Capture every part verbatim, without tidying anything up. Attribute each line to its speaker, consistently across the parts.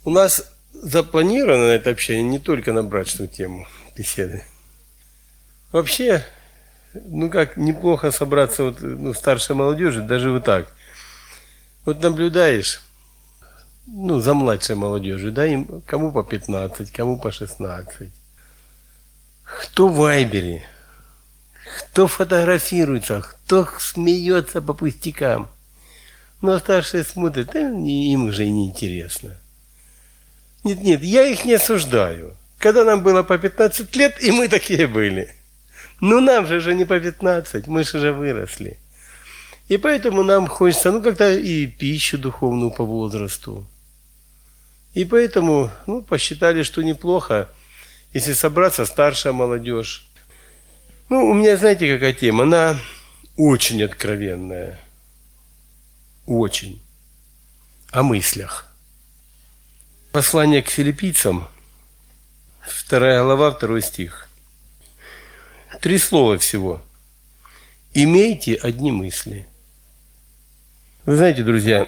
Speaker 1: У нас запланировано это общение не только на брачную тему беседы. Вообще, ну как, неплохо собраться вот, ну, старшей молодежи, даже вот так. Вот наблюдаешь, ну, за младшей молодежью, да, им кому по пятнадцать, кому по шестнадцать. Кто в вайбере, кто фотографируется, кто смеется по пустякам. Ну, а старшие смотрят, да, им уже и неинтересно. Нет, нет, я их не осуждаю. Когда нам было по пятнадцать лет, и мы такие были. Ну, нам же уже не по пятнадцать, мы же уже выросли. И поэтому нам хочется, ну, как-то и пищу духовную по возрасту. И поэтому, ну, посчитали, что неплохо, если собраться старшая молодежь. Ну, у меня, знаете, какая тема? Она очень откровенная. Очень. О мыслях. Послание к филиппийцам, вторая глава, второй стих. Три слова всего. Имейте одни мысли. Вы знаете, друзья,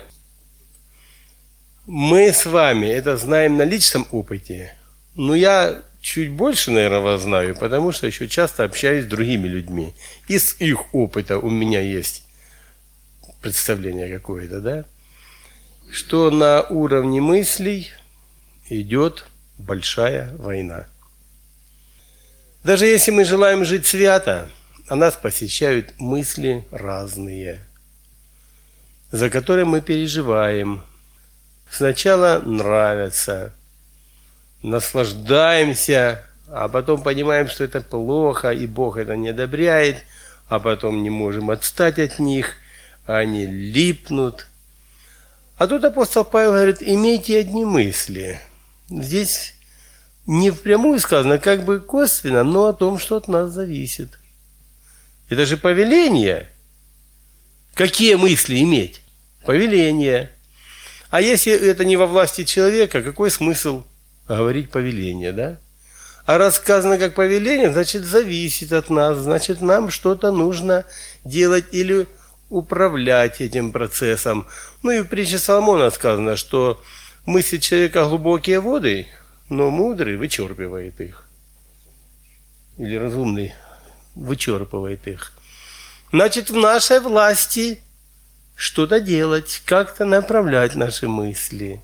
Speaker 1: мы с вами это знаем на личном опыте, но я чуть больше, наверное, вас знаю, потому что еще часто общаюсь с другими людьми. Из их опыта у меня есть представление какое-то, да, что на уровне мыслей идет большая война. Даже если мы желаем жить свято, а нас посещают мысли разные, за которые мы переживаем. Сначала нравятся, наслаждаемся, а потом понимаем, что это плохо, и Бог это не одобряет, а потом не можем отстать от них, они липнут. А тут апостол Павел говорит, имейте одни мысли. Здесь не впрямую сказано, как бы косвенно, но о том, что от нас зависит. Это же повеление. Какие мысли иметь? Повеление. А если это не во власти человека, какой смысл говорить повеление, да? А раз сказано как повеление, значит зависит от нас, значит нам что-то нужно делать или управлять этим процессом. Ну и в притче Соломона сказано, что мысли человека глубокие воды, но мудрый вычерпывает их. Или разумный вычерпывает их. Значит, в нашей власти что-то делать, как-то направлять наши мысли.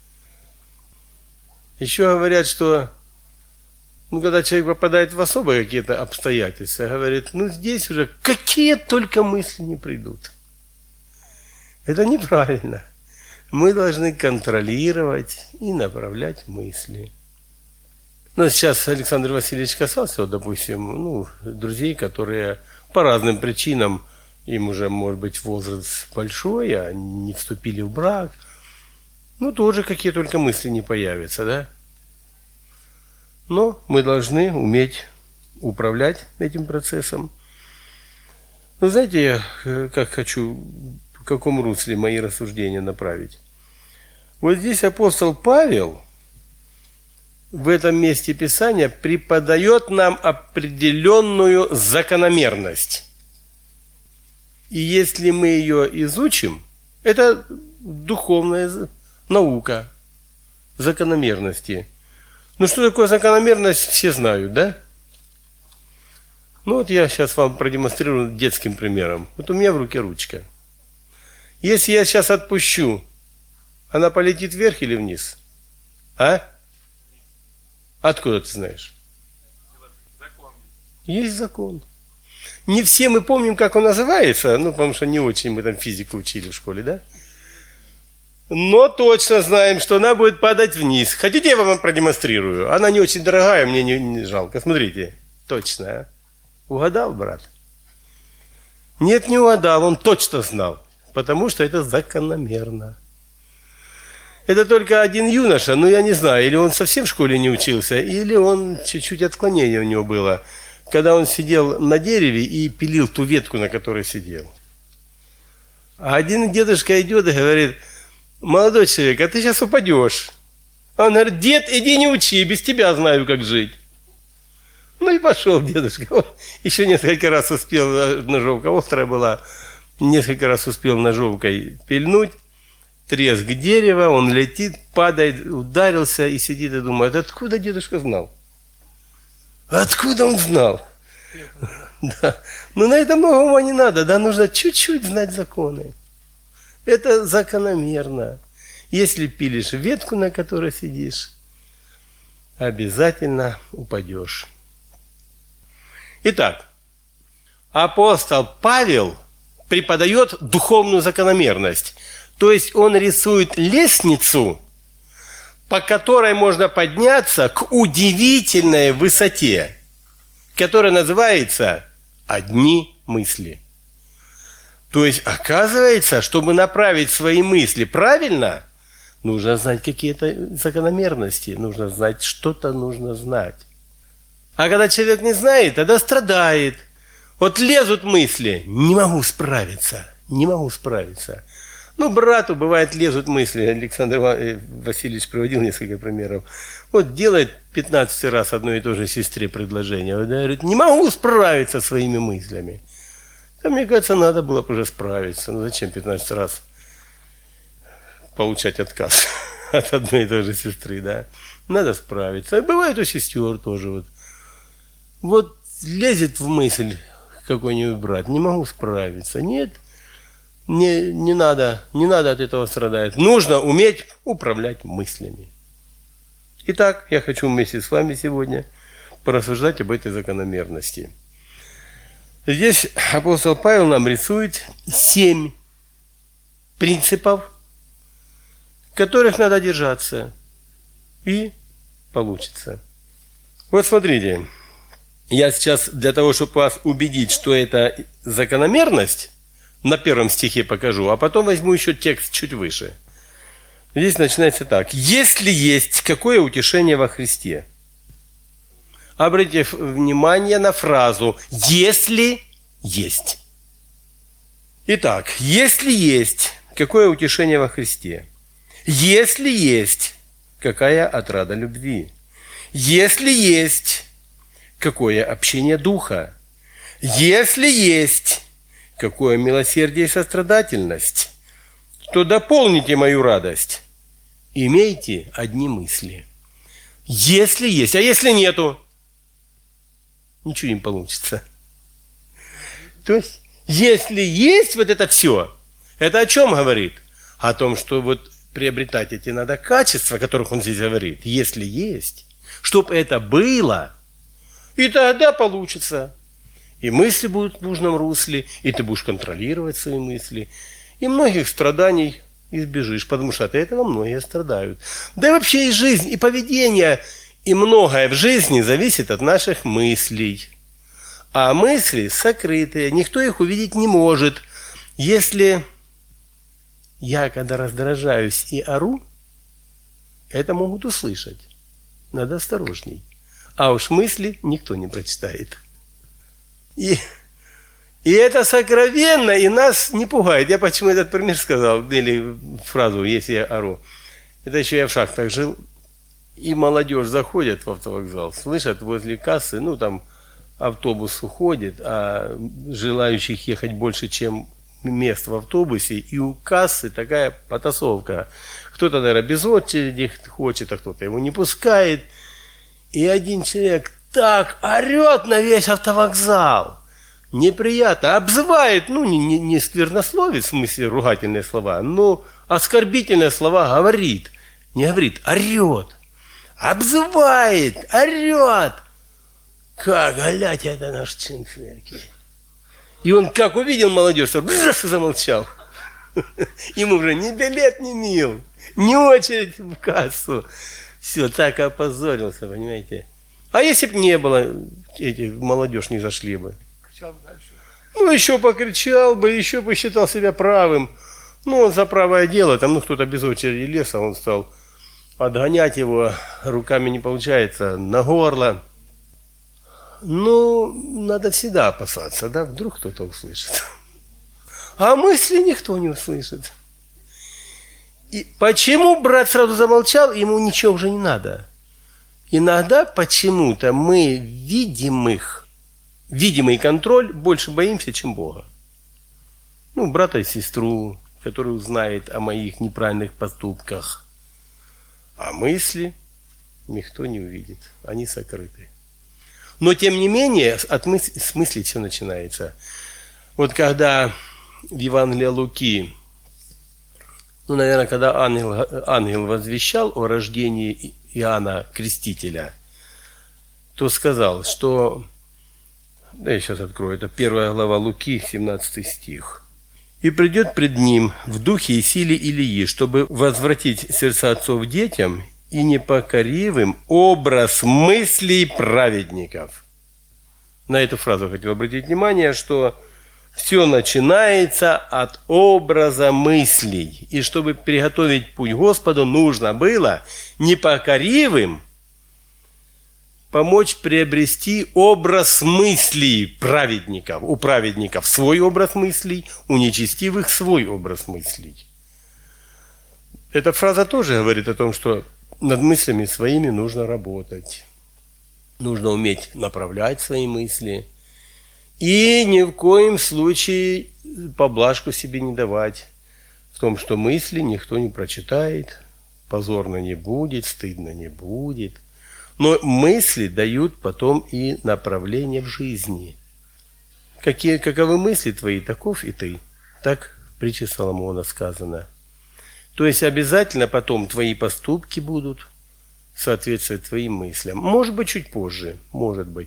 Speaker 1: Еще говорят, что ну, когда человек попадает в особые какие-то обстоятельства, говорит, ну здесь уже какие только мысли не придут. Это неправильно. Мы должны контролировать и направлять мысли. Ну, сейчас Александр Васильевич касался, вот, допустим, ну, друзей, которые по разным причинам, им уже, может быть, возраст большой, а не вступили в брак. Ну, тоже какие только мысли не появятся, да? Но мы должны уметь управлять этим процессом. Ну, знаете, я как хочу, в каком русле мои рассуждения направить. Вот здесь апостол Павел в этом месте Писания преподает нам определенную закономерность. И если мы ее изучим, это духовная наука закономерности. Ну что такое закономерность, все знают, да? Ну вот я сейчас вам продемонстрирую детским примером. Вот у меня в руке ручка. Если я сейчас отпущу, она полетит вверх или вниз? А? Откуда ты знаешь?
Speaker 2: Закон.
Speaker 1: Есть закон. Не все мы помним, как он называется, ну, потому что не очень мы там физику учили в школе, да? Но точно знаем, что она будет падать вниз. Хотите, я вам продемонстрирую? Она не очень дорогая, мне не, не жалко. Смотрите, точно. А? Угадал, брат? Нет, не угадал, он точно знал, потому что это закономерно. Это только один юноша, ну я не знаю, или он совсем в школе не учился, или он чуть-чуть отклонение у него было, когда он сидел на дереве и пилил ту ветку, на которой сидел. А один дедушка идет и говорит, молодой человек, а ты сейчас упадешь. Он говорит, дед, иди не учи, без тебя знаю, как жить. Ну и пошел дедушка. Он еще несколько раз успел, ножовка острая была, несколько раз успел ножовкой пильнуть. треск дерева, он летит, падает, ударился и сидит и думает, откуда дедушка знал? Откуда он знал? Да. Но на это много ума не надо, да, нужно чуть-чуть знать законы. Это закономерно. Если пилишь ветку, на которой сидишь, обязательно упадешь. Итак, апостол Павел преподает духовную закономерность. То есть он рисует лестницу, по которой можно подняться к удивительной высоте, которая называется «одни мысли». То есть, оказывается, чтобы направить свои мысли правильно, нужно знать какие-то закономерности, нужно знать, что-то нужно знать. А когда человек не знает, тогда страдает. Вот лезут мысли, не могу справиться, не могу справиться. Ну, брату, бывает, лезут мысли. Александр Васильевич приводил несколько примеров. Вот делает пятнадцать раз одной и той же сестре предложение. Вот, говорит, не могу справиться со своими мыслями. А мне кажется, надо было бы уже справиться. Ну, зачем пятнадцать раз получать отказ от одной и той же сестры, да? Надо справиться. И бывает у сестер тоже вот. Вот лезет в мысль какой-нибудь брат, не могу справиться. Нет, не, не надо, не надо от этого страдать. Нужно уметь управлять мыслями. Итак, я хочу вместе с вами сегодня порассуждать об этой закономерности. Здесь апостол Павел нам рисует семь принципов, которых надо держаться, и получится. Вот смотрите, я сейчас для того, чтобы вас убедить, что это закономерность, на первом стихе покажу, а потом возьму еще текст чуть выше. Здесь начинается так. «Если есть какое утешение во Христе». Обратите внимание на фразу «если есть». Итак, если есть какое утешение во Христе, если есть какая отрада любви, если есть какое общение духа, если есть какое милосердие и сострадательность, то дополните мою радость. Имейте одни мысли. Если есть, а если нету, ничего не получится. То есть, если есть вот это все, это о чем говорит? О том, что вот приобретать эти надо качества, о которых он здесь говорит, если есть, чтобы это было, и тогда получится. И мысли будут в нужном русле, и ты будешь контролировать свои мысли, и многих страданий избежишь, потому что от этого многие страдают. Да и вообще и жизнь, и поведение, и многое в жизни зависит от наших мыслей. А мысли сокрытые, никто их увидеть не может. Если я, когда раздражаюсь и ору, это могут услышать. Надо осторожней. А уж мысли никто не прочитает. И, и это сокровенно, и нас не пугает. Я почему этот пример сказал, или фразу «если я ору». Это еще я в шахтах жил. И молодежь заходит в автовокзал, слышат возле кассы, ну там автобус уходит, а желающих ехать больше, чем мест в автобусе, и у кассы такая потасовка. Кто-то, наверное, без очереди хочет, а кто-то его не пускает. И один человек так орет на весь автовокзал. Неприятно. Обзывает, ну, не, не, не сквернословит, в смысле ругательные слова, но оскорбительные слова говорит. Не говорит, орет. Обзывает, орет. Как, глядь, это наш Цинкверки. И он как увидел молодежь, то замолчал. Ему уже ни билет не мил, ни очередь в кассу. Все, так опозорился, понимаете. А если бы не было, эти молодежь не зашли бы. Ну, еще покричал бы, еще бы считал себя правым. Ну, он за правое дело, там, ну, кто-то без очереди лез, а он стал отгонять его, руками не получается, на горло. Ну, надо всегда опасаться, да, вдруг кто-то услышит. А мысли никто не услышит. И почему брат сразу замолчал, ему ничего уже не надо. Иногда почему-то мы видимых, видимый контроль больше боимся, чем Бога. Ну, брата и сестру, который узнает о моих неправильных поступках. А мысли никто не увидит, они сокрыты. Но, тем не менее, от мысли, с мысли все начинается. Вот когда в Евангелии Луки, ну, наверное, когда ангел, ангел возвещал о рождении Иоанна Крестителя, то сказал, что, да, я сейчас открою, это первая глава Луки, семнадцатый стих. «И придет пред ним в духе и силе Илии, чтобы возвратить сердца отцов детям и непокоривым образ мыслей праведников». На эту фразу хотел обратить внимание, что все начинается от образа мыслей. И чтобы приготовить путь Господу, нужно было непокоривым помочь приобрести образ мыслей праведников. У праведников свой образ мыслей, у нечестивых свой образ мыслей. Эта фраза тоже говорит о том, что над мыслями своими нужно работать. Нужно уметь направлять свои мысли. И ни в коем случае поблажку себе не давать в том, что мысли никто не прочитает, позорно не будет, стыдно не будет. Но мысли дают потом и направление в жизни. Какие, каковы мысли твои, таков и ты. Так в притче Соломона сказано. То есть обязательно потом твои поступки будут соответствовать твоим мыслям. Может быть, чуть позже, может быть.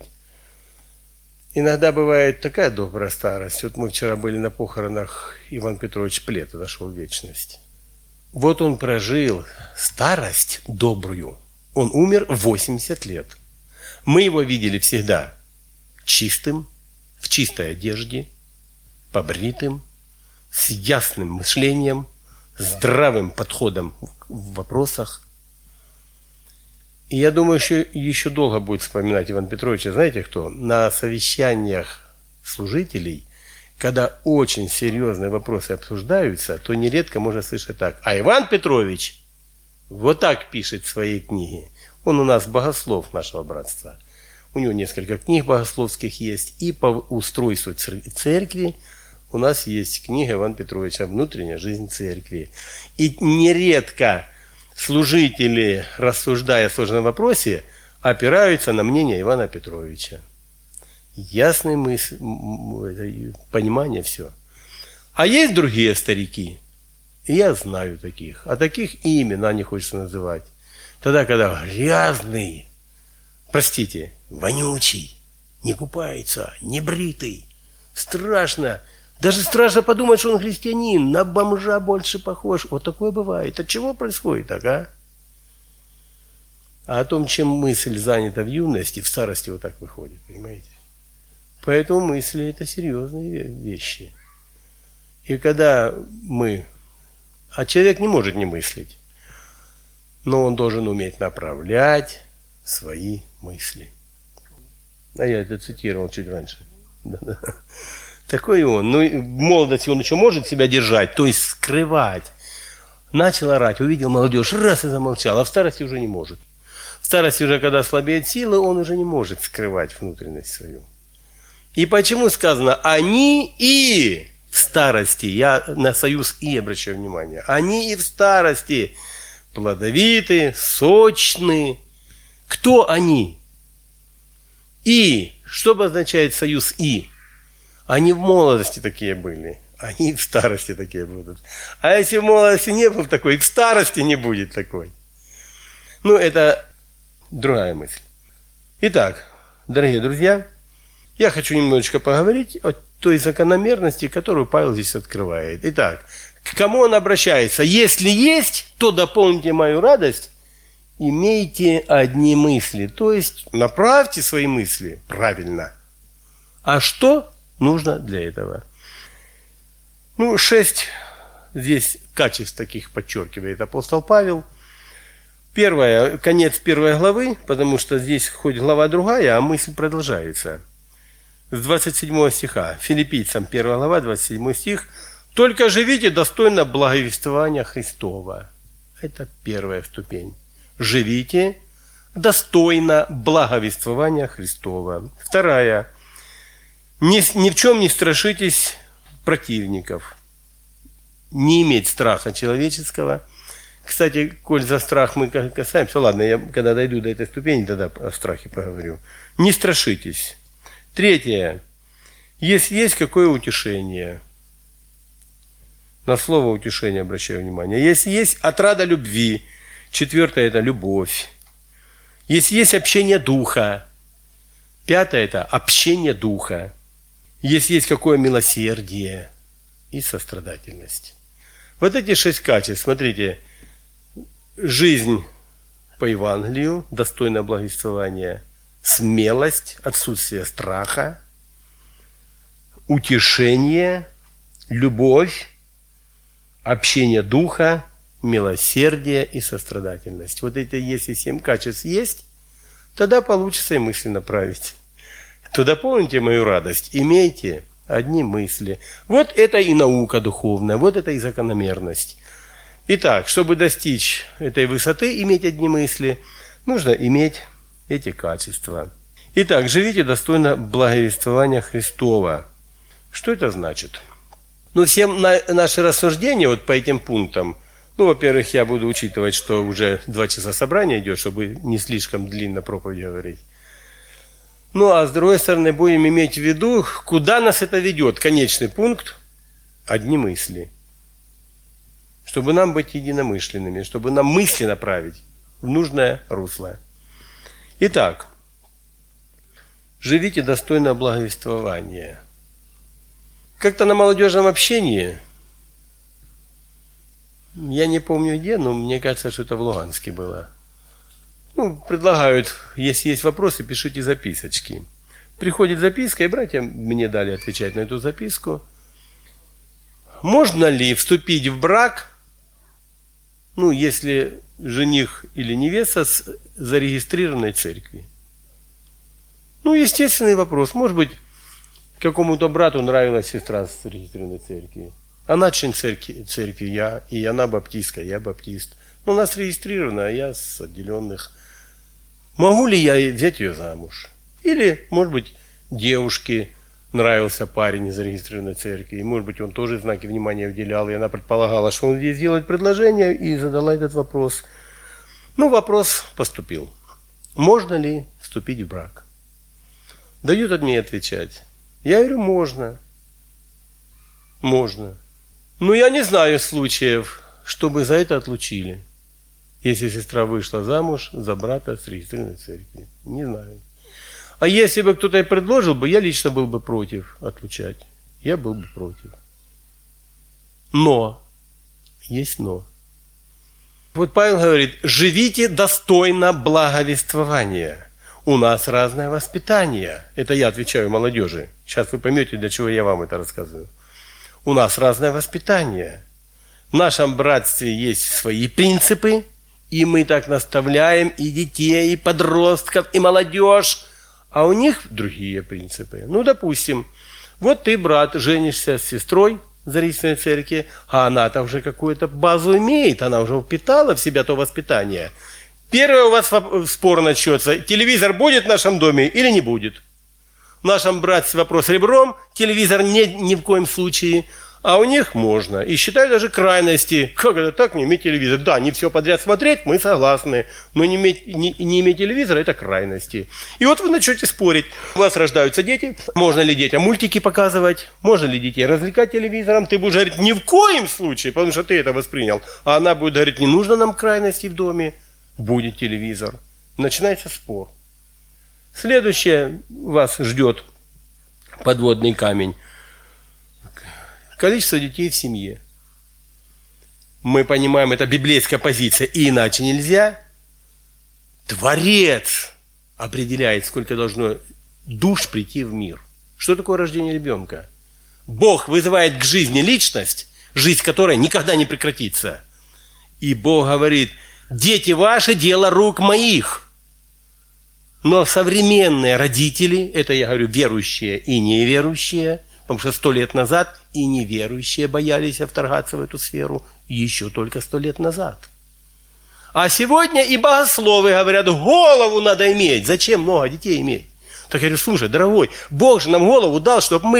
Speaker 1: Иногда бывает такая добрая старость. Вот мы вчера были на похоронах Ивана Петровича Плета, дошел в вечность. Вот он прожил старость добрую. Он умер в восемьдесят лет. Мы его видели всегда чистым, в чистой одежде, побритым, с ясным мышлением, здравым подходом в вопросах. И я думаю, еще, еще долго будет вспоминать Ивана Петровича. Знаете кто? На совещаниях служителей, когда очень серьезные вопросы обсуждаются, то нередко можно слышать так. А Иван Петрович вот так пишет в своей книге. Он у нас богослов нашего братства. У него несколько книг богословских есть. И по устройству церкви у нас есть книга Ивана Петровича «Внутренняя жизнь церкви». И нередко служители, рассуждая о сложном вопросе, опираются на мнение Ивана Петровича. Ясное мысль, понимание, все. А есть другие старики, и я знаю таких, а таких и имена не хочется называть. Тогда, когда грязный, простите, вонючий, не купается, не бритый, страшно, даже страшно подумать, что он христианин, на бомжа больше похож. Вот такое бывает. От чего происходит так, а? А о том, чем мысль занята в юности, в старости вот так выходит, понимаете? Поэтому мысли – это серьезные вещи. И когда мы… А человек не может не мыслить, но он должен уметь направлять свои мысли. А я это цитировал чуть раньше. Такой он. Ну, в молодости он еще может себя держать, то есть скрывать. Начал орать, увидел молодежь, раз и замолчал, а в старости уже не может. В старости уже, когда слабеет силы, он уже не может скрывать внутренность свою. И почему сказано «они и в старости», я на союз «и» обращаю внимание, «они и в старости плодовиты, сочны». Кто они? И, что обозначает союз «и»? Они в молодости такие были, они и в старости такие будут. А если в молодости не был такой, и в старости не будет такой. Ну, это другая мысль. Итак, дорогие друзья, я хочу немножечко поговорить о той закономерности, которую Павел здесь открывает. Итак, к кому он обращается? Если есть, то дополните мою радость, имейте одни мысли. То есть направьте свои мысли правильно. А что нужно для этого? Ну, шесть здесь качеств таких подчеркивает апостол Павел. Первое, конец первой главы, потому что здесь хоть глава другая, а мысль продолжается. С двадцать седьмого стиха, Филиппийцам первая глава, двадцать седьмой стих. «Только живите достойно благовествования Христова». Это первая ступень. Живите достойно благовествования Христова. Вторая. Ни, ни в чем не страшитесь противников. не иметь страха человеческого. Кстати, коль за страх мы касаемся, ладно, я когда дойду до этой ступени, тогда о страхе поговорю. Не страшитесь. Третье. Если есть какое утешение, на слово утешение обращаю внимание. Если есть отрада любви, четвертое – это любовь. Если есть общение духа, пятое – это общение духа. Если есть какое милосердие и сострадательность. Вот эти шесть качеств, смотрите, жизнь по Евангелию, достойное благовествование, смелость, отсутствие страха, утешение, любовь, общение духа, милосердие и сострадательность. Вот эти, если семь качеств есть, тогда получится и мысли направить. То дополните мою радость, имейте одни мысли. Вот это и наука духовная, вот это и закономерность. Итак, чтобы достичь этой высоты, иметь одни мысли, нужно иметь эти качества. Итак, живите достойно благовествования Христова. Что это значит? Ну, все на, наши рассуждения вот по этим пунктам, ну, во-первых, я буду учитывать, что уже два часа собрания идет, чтобы не слишком длинно проповедь говорить. Ну, а с другой стороны, будем иметь в виду, куда нас это ведет. Конечный пункт – одни мысли. Чтобы нам быть единомышленными, чтобы нам мысли направить в нужное русло. Итак, живите достойно благовествования. Как-то на молодежном общении, я не помню где, но мне кажется, что это в Луганске было. Ну, предлагают, если есть вопросы, пишите записочки. Приходит записка, и братья мне дали отвечать на эту записку. Можно ли вступить в брак, ну, если жених или невеста с зарегистрированной церкви? Ну, естественный вопрос. Может быть, какому-то брату нравилась сестра с зарегистрированной церкви. Она член церкви, церкви, я, и она баптистка, я баптист. Но у нас регистрирована, а я с отделенных. Могу ли я взять ее замуж? Или, может быть, девушке нравился парень из зарегистрированной церкви, и, может быть, он тоже знаки внимания уделял, и она предполагала, что он ей сделает предложение, и задала этот вопрос. Ну, вопрос поступил. Можно ли вступить в брак? Дают от меня отвечать. Я говорю, можно. Можно. Но я не знаю случаев, чтобы за это отлучили. Если сестра вышла замуж за брата с регистрированной церкви. Не знаю. А если бы кто-то и предложил бы, я лично был бы против отлучать. Я был бы против. Но. Есть но. Вот Павел говорит, живите достойно благовествования. У нас разное воспитание. Это я отвечаю молодежи. Сейчас вы поймете, для чего я вам это рассказываю. У нас разное воспитание. В нашем братстве есть свои принципы, и мы так наставляем и детей, и подростков, и молодежь. А у них другие принципы. Ну, допустим, вот ты, брат, женишься с сестрой в зарегистрированной церкви, а она-то уже какую-то базу имеет, она уже впитала в себя то воспитание. Первый у вас спор начнется, телевизор будет в нашем доме или не будет? В нашем братстве вопрос ребром, телевизор не, ни в коем случае, а у них можно. И считают даже крайности. Как это так, не иметь телевизор? Да, не все подряд смотреть, мы согласны, но не иметь, не, не иметь телевизора – это крайности. И вот вы начнете спорить. У вас рождаются дети, можно ли детям мультики показывать, можно ли детей развлекать телевизором? Ты будешь говорить, ни в коем случае, потому что ты это воспринял. А она будет говорить, не нужно нам крайности в доме. Будет телевизор. Начинается спор. Следующее вас ждет подводный камень. Количество детей в семье. Мы понимаем, это библейская позиция, и иначе нельзя. Творец определяет, сколько должно душ прийти в мир. Что такое рождение ребенка? Бог вызывает к жизни личность, жизнь которой никогда не прекратится. И Бог говорит, дети ваши – дело рук моих. Но современные родители, это я говорю верующие и неверующие, потому что сто лет назад и неверующие боялись вторгаться в эту сферу еще только сто лет назад. А сегодня и богословы говорят, голову надо иметь. Зачем много детей иметь? Так я говорю, слушай, дорогой, Бог же нам голову дал, чтобы мы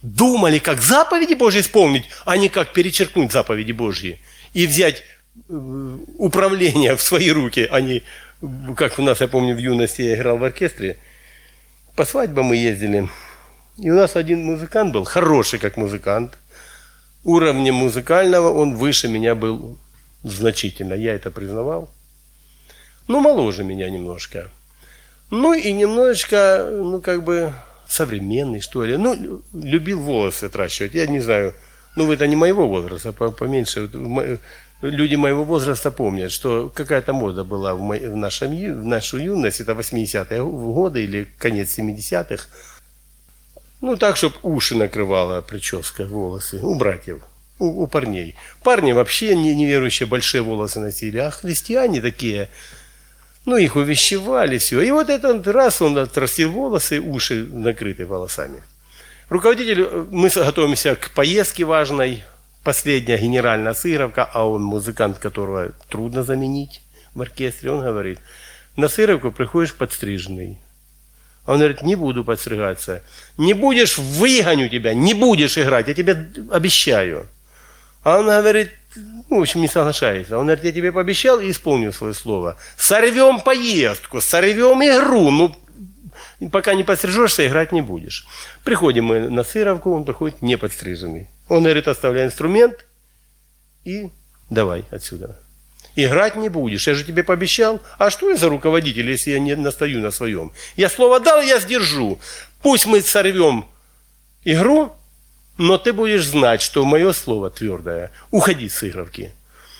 Speaker 1: думали, как заповеди Божьи исполнить, а не как перечеркнуть заповеди Божьи и взять управление в свои руки, а не, как у нас, я помню, в юности я играл в оркестре, по свадьбам мы ездили, и у нас один музыкант был, хороший как музыкант, уровнем музыкального он выше меня был значительно, я это признавал, ну, моложе меня немножко, ну, и немножечко, ну, как бы, современный, что ли, ну, любил волосы отращивать, я не знаю, ну, это не моего возраста, поменьше, люди моего возраста помнят, что какая-то мода была в, мо... в, нашем... в нашу юность, это восьмидесятые годы или конец семидесятых. Ну, так, чтобы уши накрывала прическа, волосы у братьев, у, у парней. Парни вообще не, неверующие большие волосы носили, а христиане такие, ну, их увещевали, все. И вот этот раз он отрастил волосы, уши накрыты волосами. Руководитель, мы готовимся к поездке важной, последняя генеральная сыровка, а он музыкант, которого трудно заменить в оркестре, он говорит, на сыровку приходишь подстриженный. Он говорит, не буду подстригаться. Не будешь, выгоню тебя, не будешь играть, я тебе обещаю. А он говорит, ну, в общем, не соглашается. Он говорит, я тебе пообещал и исполню свое слово. Сорвем поездку, сорвем игру, ну, пока не подстрижешься, играть не будешь. Приходим мы на сыровку, он приходит не подстриженный. Он говорит, оставляй инструмент и давай отсюда. Играть не будешь, я же тебе пообещал. А что я за руководитель, если я не настаю на своем? Я слово дал, я сдержу. Пусть мы сорвем игру, но ты будешь знать, что мое слово твердое. Уходи с сыровки.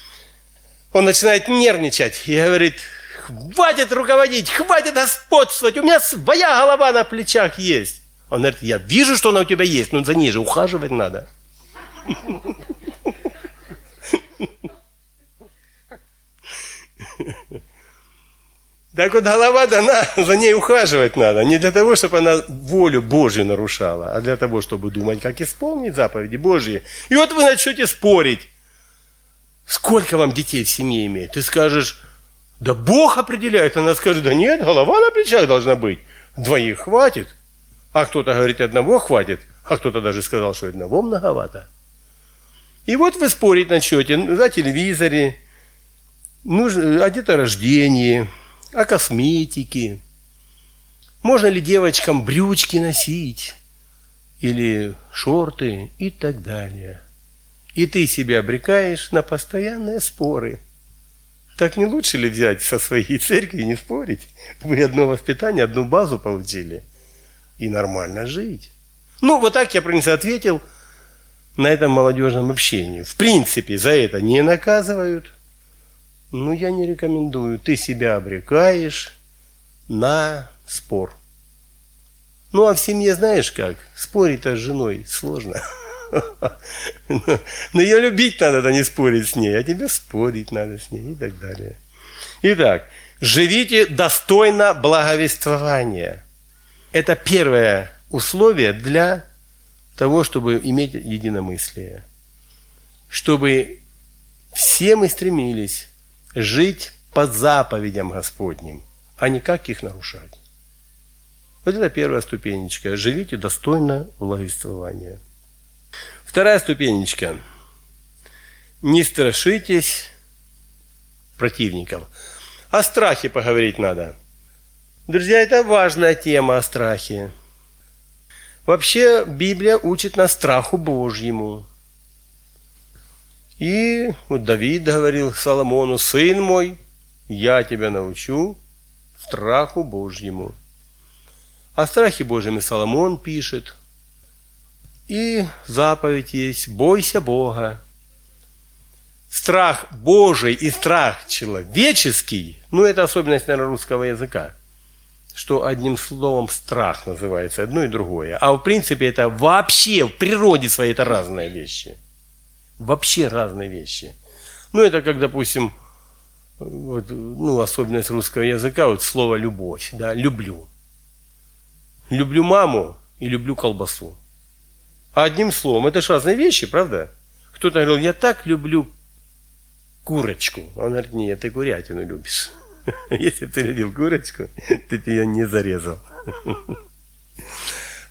Speaker 1: Он начинает нервничать и говорит, хватит руководить, хватит господствовать, у меня своя голова на плечах есть. Он говорит, я вижу, что она у тебя есть, но за ней же ухаживать надо. Так вот, голова дана, за ней ухаживать надо. Не для того, чтобы она волю Божью нарушала, а для того, чтобы думать, как исполнить заповеди Божьи. И вот вы начнете спорить. Сколько вам детей в семье имеет? Ты скажешь, да Бог определяет. Она скажет, да нет, голова на плечах должна быть. Двоих хватит. А кто-то говорит, одного хватит. А кто-то даже сказал, что одного многовато. И вот вы спорить начнете за телевизоре, о деторождении, о косметике. Можно ли девочкам брючки носить или шорты и так далее. И ты себя обрекаешь на постоянные споры. Так не лучше ли взять со своей церкви и не спорить? Вы одно воспитание, одну базу получили. И нормально жить. Ну, вот так я, в принципе, ответил на этом молодежном общении. В принципе, за это не наказывают. Ну, я не рекомендую. Ты себя обрекаешь на спор. Ну, а в семье знаешь как? Спорить-то с женой сложно. Но ее любить надо, а не спорить с ней. А тебе спорить надо с ней и так далее. Итак, живите достойно благовествования. Это первое условие для того, чтобы иметь единомыслие. Чтобы все мы стремились жить по заповедям Господним, а не как их нарушать. Вот это первая ступенечка. Живите достойно благовествования. Вторая ступенечка. Не страшитесь противников. О страхе поговорить надо. Друзья, это важная тема о страхе. Вообще, Библия учит нас страху Божьему. И вот Давид говорил Соломону, сын мой, я тебя научу страху Божьему. О страхе Божьем и Соломон пишет. И заповедь есть, бойся Бога. Страх Божий и страх человеческий, ну это особенность, наверное, русского языка, что одним словом страх называется, одно и другое. А в принципе это вообще в природе своей это разные вещи. Вообще разные вещи. Ну это как, допустим, вот, ну, особенность русского языка, вот слово любовь, да, люблю. Люблю маму и люблю колбасу. А одним словом, это же разные вещи, правда? Кто-то говорил, я так люблю курочку. Он говорит, нет, ты курятину любишь. Если бы ты любил курочку, ты бы ее не зарезал.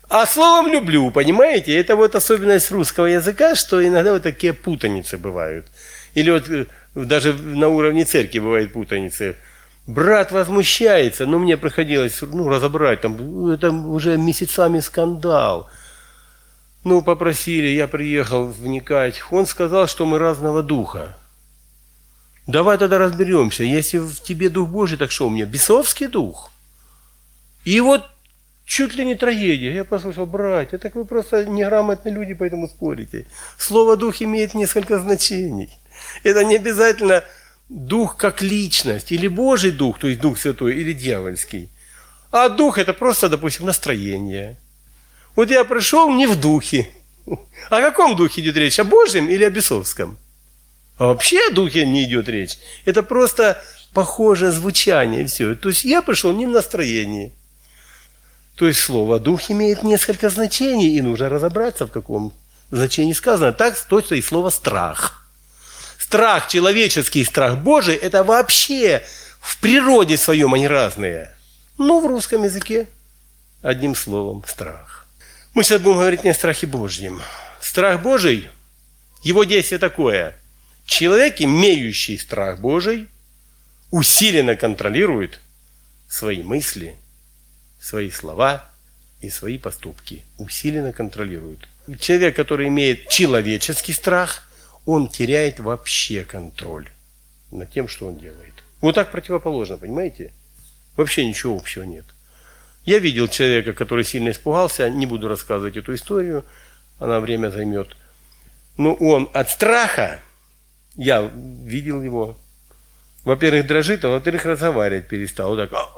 Speaker 1: А словом люблю, понимаете? Это вот особенность русского языка, что иногда вот такие путаницы бывают. Или вот э, даже на уровне церкви бывают путаницы. Брат возмущается, но мне приходилось ну, разобрать, там, там уже месяцами скандал. Ну, попросили, я приехал вникать. Он сказал, что мы разного духа. Давай тогда разберемся. Если в тебе дух Божий, так что у меня? Бесовский дух. И вот чуть ли не трагедия. Я послушал, братья, так вы просто неграмотные люди, поэтому спорите. Слово дух имеет несколько значений. Это не обязательно дух как личность, или Божий дух, то есть Дух Святой, или дьявольский. А дух это просто, допустим, настроение. Вот я пришел не в духе. О каком духе идет речь? О Божьем или о бесовском? А вообще о духе не идет речь. Это просто похожее звучание и все. То есть я пришел не в настроении. То есть слово «дух» имеет несколько значений, и нужно разобраться, в каком значении сказано. Так точно и слово «страх». Страх, человеческий страх Божий, это вообще в природе своем они разные. Но в русском языке одним словом страх. Мы сейчас будем говорить не о страхе Божьем. Страх Божий, его действие такое. Человек, имеющий страх Божий, усиленно контролирует свои мысли, свои слова и свои поступки. Усиленно контролирует. Человек, который имеет человеческий страх, он теряет вообще контроль над тем, что он делает. Вот так противоположно, понимаете? Вообще ничего общего нет. Я видел человека, который сильно испугался, не буду рассказывать эту историю, она время займет. Но он от страха, я видел его, во-первых, дрожит, а во-вторых, разговаривать перестал. Вот так.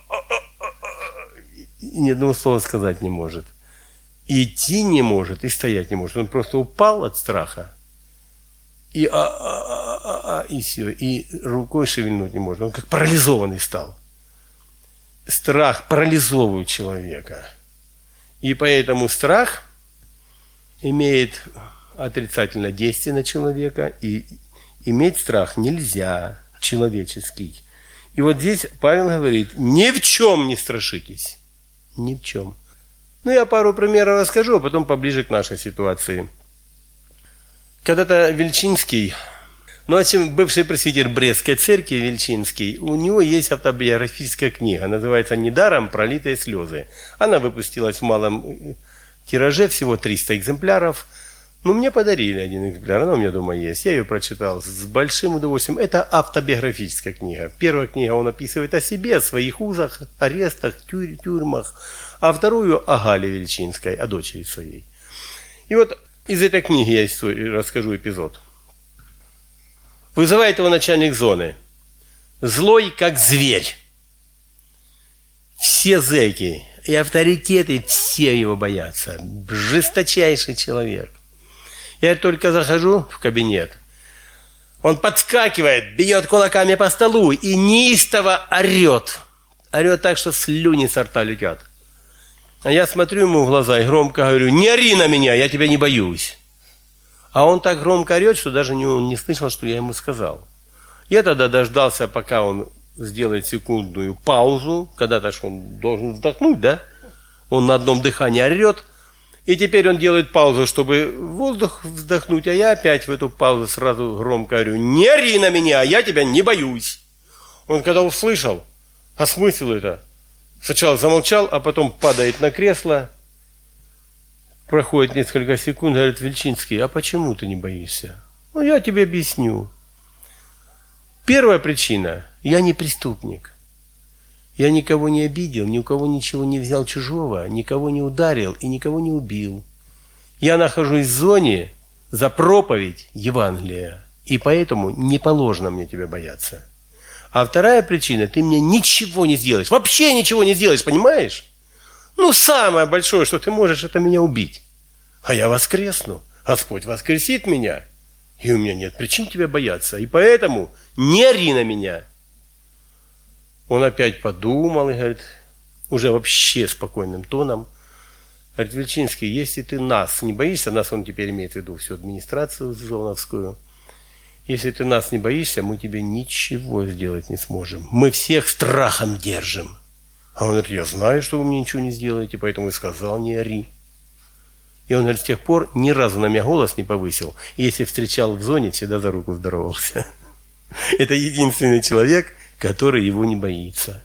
Speaker 1: И ни одного слова сказать не может. И идти не может, и стоять не может. Он просто упал от страха. И, а, а, а, а, а, и все. И рукой шевельнуть не может. Он как парализованный стал. Страх парализовывает человека. И поэтому страх имеет отрицательное действие на человека. И иметь страх нельзя, человеческий. И вот здесь Павел говорит, ни в чем не страшитесь. Ни в чем. Ну, я пару примеров расскажу, а потом поближе к нашей ситуации. Когда-то Вельчинский, ну, в общем, бывший пресвитер Брестской церкви Вельчинский, у него есть автобиографическая книга, называется «Недаром пролитые слезы». Она выпустилась в малом тираже, всего триста экземпляров. Ну, мне подарили один экземпляр, она у меня дома есть. Я ее прочитал с большим удовольствием. Это автобиографическая книга. Первая книга он описывает о себе, о своих узах, арестах, тюр- тюрьмах. А вторую о Гале Вельчинской, о дочери своей. И вот из этой книги я историю, расскажу эпизод. Вызывает его начальник зоны. Злой, как зверь. Все зэки и авторитеты, все его боятся. Жесточайший человек. Я только захожу в кабинет. Он подскакивает, бьет кулаками по столу и неистово орет. Орет так, что слюни со рта летят. А я смотрю ему в глаза и громко говорю, не ори на меня, я тебя не боюсь. А он так громко орет, что даже не, не слышал, что я ему сказал. Я тогда дождался, пока он сделает секундную паузу, когда-то он должен вздохнуть, да? Он на одном дыхании орет. И теперь он делает паузу, чтобы воздух вздохнуть, а я опять в эту паузу сразу громко говорю, не ори на меня, я тебя не боюсь. Он когда услышал, осмыслил это, сначала замолчал, а потом падает на кресло, проходит несколько секунд, говорит, Вельчинский, а почему ты не боишься? Ну, я тебе объясню. Первая причина, я не преступник. Я никого не обидел, ни у кого ничего не взял чужого, никого не ударил и никого не убил. Я нахожусь в зоне за проповедь Евангелия, и поэтому не положено мне тебя бояться. А вторая причина, ты мне ничего не сделаешь, вообще ничего не сделаешь, понимаешь? Ну, самое большое, что ты можешь, это меня убить. А я воскресну, Господь воскресит меня, и у меня нет причин тебя бояться, и поэтому не ори на меня. Он опять подумал и говорит, уже вообще спокойным тоном, говорит, Вельчинский, если ты нас не боишься, нас он теперь имеет в виду всю администрацию зоновскую, если ты нас не боишься, мы тебе ничего сделать не сможем. Мы всех страхом держим. А он говорит, я знаю, что вы мне ничего не сделаете, поэтому и сказал, не ори. И он говорит, с тех пор ни разу на меня голос не повысил. И если встречал в зоне, всегда за руку здоровался. Это единственный человек, который его не боится.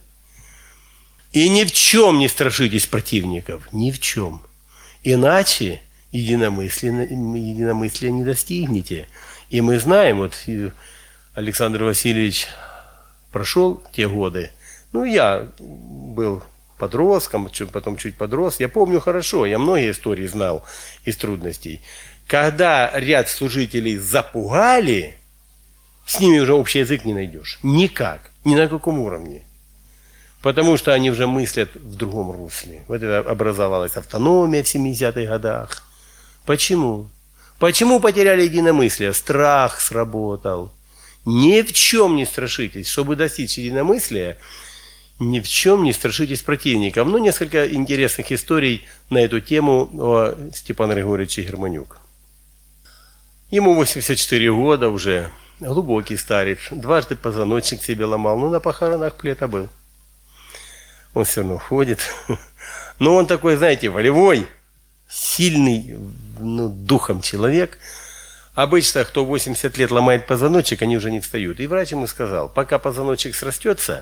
Speaker 1: И ни в чем не страшитесь противников. Ни в чем. Иначе единомыслия, единомыслия не достигнете. И мы знаем, вот Александр Васильевич прошел те годы. Ну, я был подростком, потом чуть подрос. Я помню хорошо, я многие истории знал из трудностей. Когда ряд служителей запугали, с ними уже общий язык не найдешь. Никак. Ни на каком уровне. Потому что они уже мыслят в другом русле. Вот это образовалась автономия в семидесятых годах. Почему? Почему потеряли единомыслие? Страх сработал. Ни в чем не страшитесь. Чтобы достичь единомыслия, ни в чем не страшитесь противников. Ну, несколько интересных историй на эту тему о Степане Григорьевиче Германюк. Ему восемьдесят четыре года уже. Глубокий старец. Дважды позвоночник себе ломал. Ну, на похоронах плета был. Он все равно ходит. Но он такой, знаете, волевой, сильный, ну, духом человек. Обычно, кто восемьдесят лет ломает позвоночник, они уже не встают. И врач ему сказал, пока позвоночник срастется,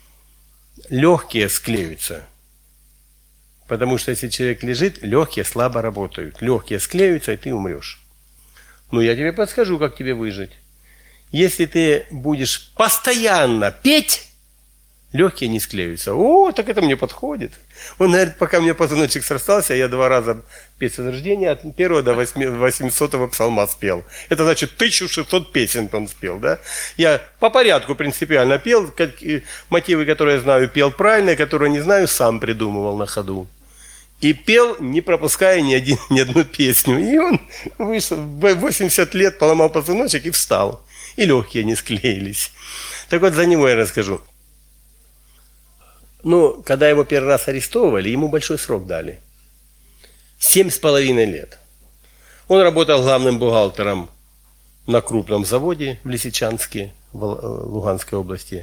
Speaker 1: легкие склеются. Потому что если человек лежит, легкие слабо работают. Легкие склеются, и ты умрешь. Ну, я тебе подскажу, как тебе выжить. Если ты будешь постоянно петь, легкие не склеются. О, так это мне подходит. Он говорит, пока у меня позвоночник срастался, я два раза петь с рождения от первого до восьмисотого псалма спел. Это значит тысяча шестьсот песен он спел, да? Я по порядку принципиально пел, как, мотивы, которые я знаю, пел правильно, которые не знаю, сам придумывал на ходу. И пел, не пропуская ни, один, ни одну песню. И он вышел, в восемьдесят лет поломал позвоночник и встал. И легкие не склеились. Так вот, за него я расскажу. Ну, когда его первый раз арестовывали, ему большой срок дали. Семь с половиной лет. Он работал главным бухгалтером на крупном заводе в Лисичанске, в Луганской области.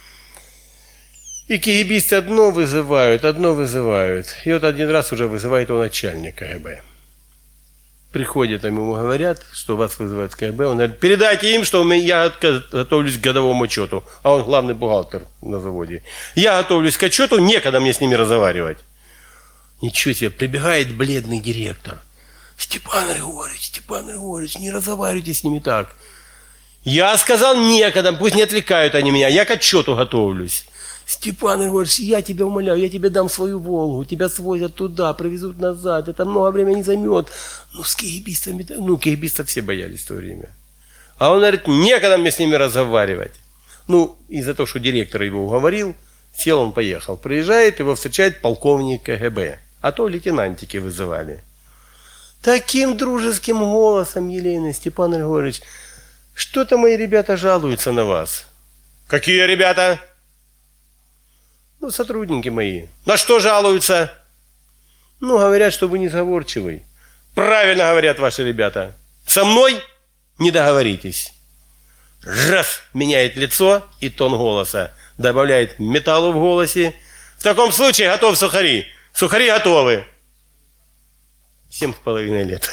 Speaker 1: И кегибисты одно вызывают, одно вызывают. И вот один раз уже вызывает его начальник КГБ. Приходят, ему говорят, что вас вызывают в КГБ. Он говорит, передайте им, что я готовлюсь к годовому отчету. А он главный бухгалтер на заводе. Я готовлюсь к отчету, некогда мне с ними разговаривать. Ничего себе, прибегает бледный директор. Степан Григорьевич, Степан Григорьевич, не разговаривайте с ними так. Я сказал, некогда, пусть не отвлекают они меня, я к отчету готовлюсь. Степан Григорьевич, я тебя умоляю, я тебе дам свою Волгу, тебя свозят туда, привезут назад, это много времени займет. Ну, с кегибистами, ну, кегибистов все боялись в то время. А он говорит, некогда мне с ними разговаривать. Ну, из-за того, что директор его уговорил, сел он, поехал. Приезжает, его встречает полковник КГБ, а то лейтенантики вызывали. Таким дружеским голосом, Елена, Степан Григорьевич, что-то мои ребята жалуются на вас. Какие ребята? Ну, сотрудники мои. На что жалуются? Ну, говорят, что вы несговорчивый. Правильно говорят ваши ребята. Со мной не договоритесь. Раз, меняет лицо и тон голоса. Добавляет металлу в голосе. В таком случае готов сухари. Сухари готовы. Семь с половиной лет.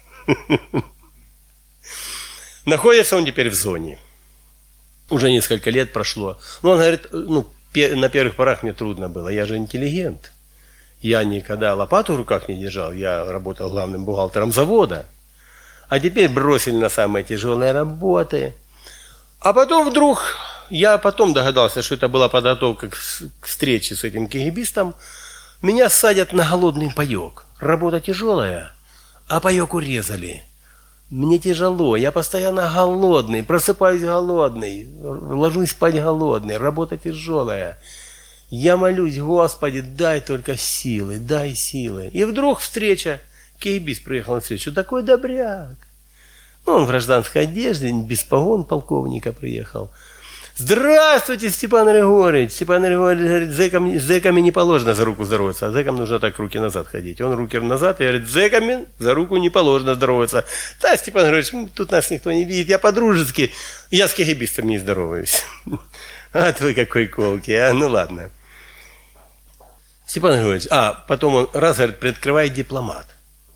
Speaker 1: Находится он теперь в зоне. Уже несколько лет прошло. Ну, он говорит, ну, на первых порах мне трудно было. Я же интеллигент. Я никогда лопату в руках не держал. Я работал главным бухгалтером завода. А теперь бросили на самые тяжелые работы. А потом вдруг, я потом догадался, что это была подготовка к встрече с этим кегибистом. Меня садят на голодный паек. Работа тяжелая, а паек урезали. Мне тяжело, я постоянно голодный, просыпаюсь голодный, ложусь спать голодный, работа тяжелая. Я молюсь, Господи, дай только силы, дай силы. И вдруг встреча, кегибист приехал на встречу, такой добряк. Ну, он в гражданской одежде, без погон полковника приехал. Здравствуйте, Степан Григорьевич. Степан Григорьевич говорит, зэкам, с зэками не положено за руку здороваться, а зэкам нужно так руки назад ходить. Он руки назад и говорит, зэками за руку не положено здороваться. Да, Степан Григорьевич, тут нас никто не видит, я по-дружески, я с кегибистом не здороваюсь. А вы какой колкий, а? Ну ладно. Степан Григорьевич, а потом он раз, говорит, приоткрывает дипломат.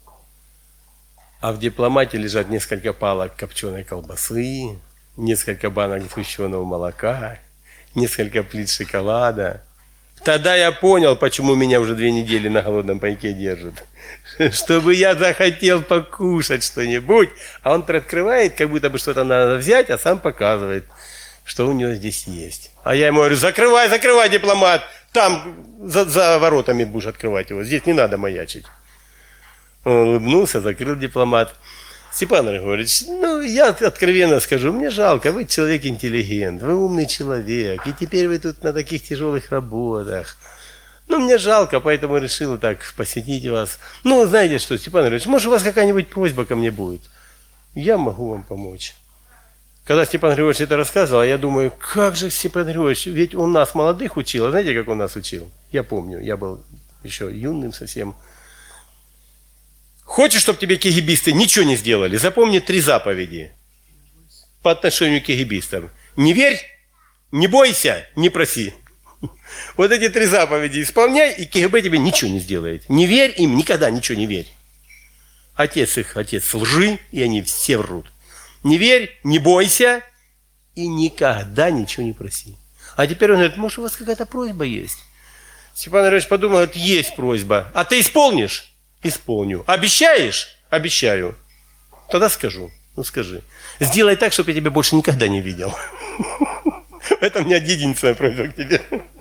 Speaker 1: А в дипломате лежат несколько палок копченой колбасы, несколько банок сгущенного молока, несколько плит шоколада. Тогда я понял, почему меня уже две недели на голодном пайке держат. Чтобы я захотел покушать что-нибудь, а он приоткрывает, как будто бы что-то надо взять, а сам показывает, что у него здесь есть. А я ему говорю, закрывай, закрывай дипломат, там за, за воротами будешь открывать его, здесь не надо маячить. Он улыбнулся, закрыл дипломат. Степан Григорьевич, ну, я откровенно скажу, мне жалко, вы человек интеллигент, вы умный человек, и теперь вы тут на таких тяжелых работах. Ну, мне жалко, поэтому решил так посетить вас. Ну, знаете что, Степан Григорьевич, может, у вас какая-нибудь просьба ко мне будет? Я могу вам помочь. Когда Степан Григорьевич это рассказывал, я думаю, как же Степан Григорьевич, ведь он нас молодых учил, а знаете, как он нас учил? Я помню, я был еще юным совсем. Хочешь, чтобы тебе кегибисты ничего не сделали? Запомни три заповеди по отношению к кегибистам. Не верь, не бойся, не проси. Вот эти три заповеди исполняй, и КГБ тебе ничего не сделает. Не верь им, никогда ничего не верь. Отец их, отец лжи, и они все врут. Не верь, не бойся, и никогда ничего не проси. А теперь он говорит, может, у вас какая-то просьба есть? Степан Ильич подумал, говорит, есть просьба. А ты исполнишь? Исполню. Обещаешь? Обещаю. Тогда скажу. Ну скажи. Сделай так, чтобы я тебя больше никогда не видел. Это у меня единственная просьба к тебе.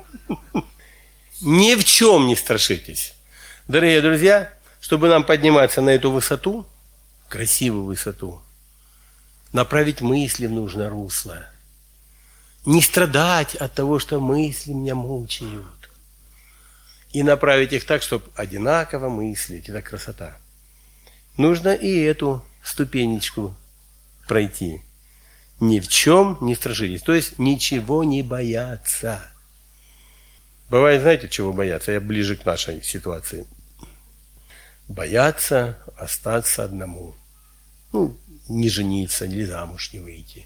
Speaker 1: Ни в чем не страшитесь. Дорогие друзья, чтобы нам подниматься на эту высоту, красивую высоту, направить мысли в нужное русло. Не страдать от того, что мысли меня мучают. И направить их так, чтобы одинаково мыслить. Это красота. Нужно и эту ступенечку пройти. Ни в чем не страшитесь. То есть ничего не бояться. Бывает, знаете, чего бояться? Я ближе к нашей ситуации. Бояться остаться одному. Ну, не жениться, или замуж не выйти.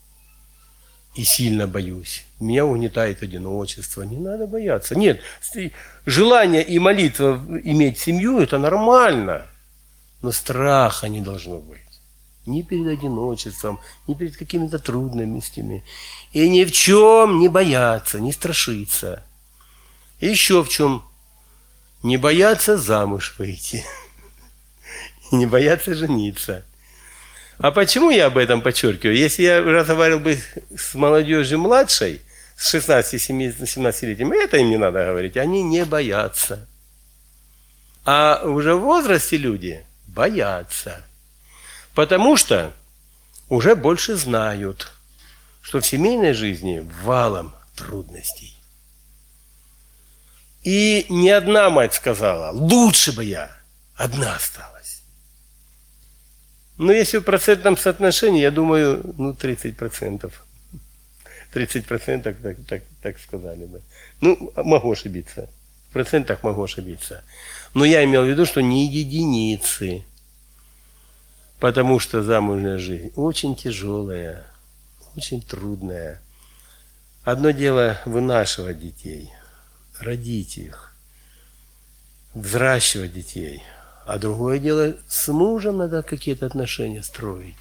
Speaker 1: И сильно боюсь. Меня угнетает одиночество. Не надо бояться. Нет, желание и молитва иметь семью – это нормально. Но страха не должно быть. Ни перед одиночеством, ни перед какими-то трудностями. И ни в чем не бояться, не страшиться. И еще в чем. Не бояться замуж выйти. И не бояться жениться. А почему я об этом подчеркиваю? Если я разговаривал бы с молодежью младшей, с шестнадцати-семнадцатилетними, это им не надо говорить, они не боятся. А уже в возрасте люди боятся. Потому что уже больше знают, что в семейной жизни валом трудностей. И ни одна мать сказала, лучше бы я одна осталась. Но если в процентном соотношении, я думаю, ну, тридцать процентов. тридцать процентов так, так, так сказали бы. Ну, могу ошибиться. В процентах могу ошибиться. Но я имел в виду, что не единицы. Потому что замужняя жизнь очень тяжелая, очень трудная. Одно дело вынашивать детей, родить их, взращивать детей. А другое дело, с мужем надо какие-то отношения строить.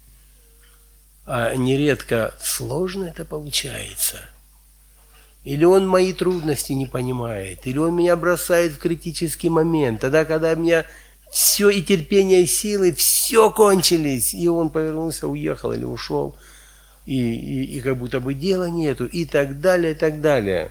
Speaker 1: А нередко сложно это получается. Или он мои трудности не понимает, или он меня бросает в критический момент. Тогда, когда у меня все и терпение, и силы, все кончились, и он повернулся, уехал или ушел, и, и, и как будто бы дела нету, и так далее, и так далее.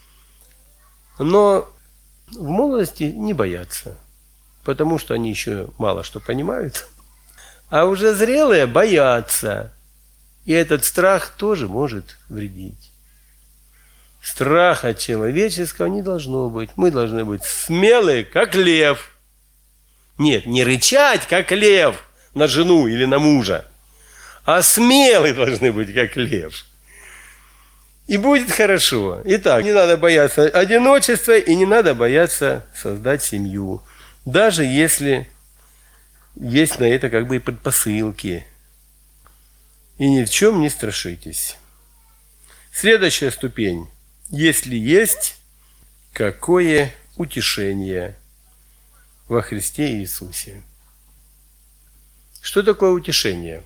Speaker 1: Но в молодости не боятся. Потому что они еще мало что понимают. А уже зрелые боятся. И этот страх тоже может вредить. Страха человеческого не должно быть. Мы должны быть смелые, как лев. Нет, не рычать, как лев, на жену или на мужа. А смелые должны быть, как лев. И будет хорошо. Итак, не надо бояться одиночества и не надо бояться создать семью. Даже если есть на это как бы и предпосылки. И ни в чем не страшитесь. Следующая ступень. Если есть какое утешение во Христе Иисусе. Что такое утешение?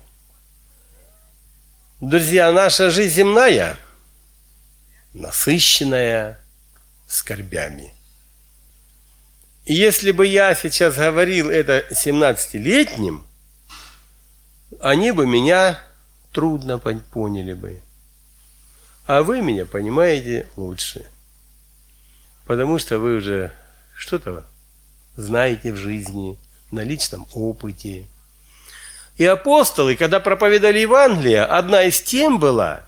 Speaker 1: Друзья, наша жизнь земная, насыщенная скорбями. И если бы я сейчас говорил это семнадцатилетним, они бы меня трудно поняли бы. А вы меня понимаете лучше. Потому что вы уже что-то знаете в жизни, на личном опыте. И апостолы, когда проповедовали Евангелие, одна из тем была: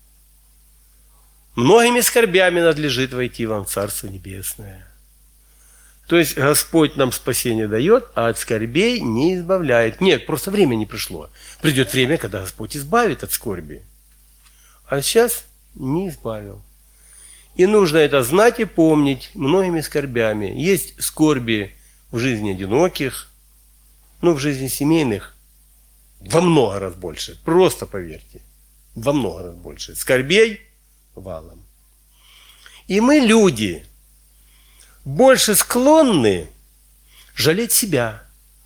Speaker 1: многими скорбями надлежит войти вам в Царство Небесное. То есть Господь нам спасение дает, а от скорбей не избавляет. Нет, просто время не пришло. Придет время, когда Господь избавит от скорби. А сейчас не избавил. И нужно это знать и помнить многими скорбями. Есть скорби в жизни одиноких, ну, в жизни семейных во много раз больше. Просто поверьте, во много раз больше. Скорбей валом. И мы, люди, больше склонны жалеть себя.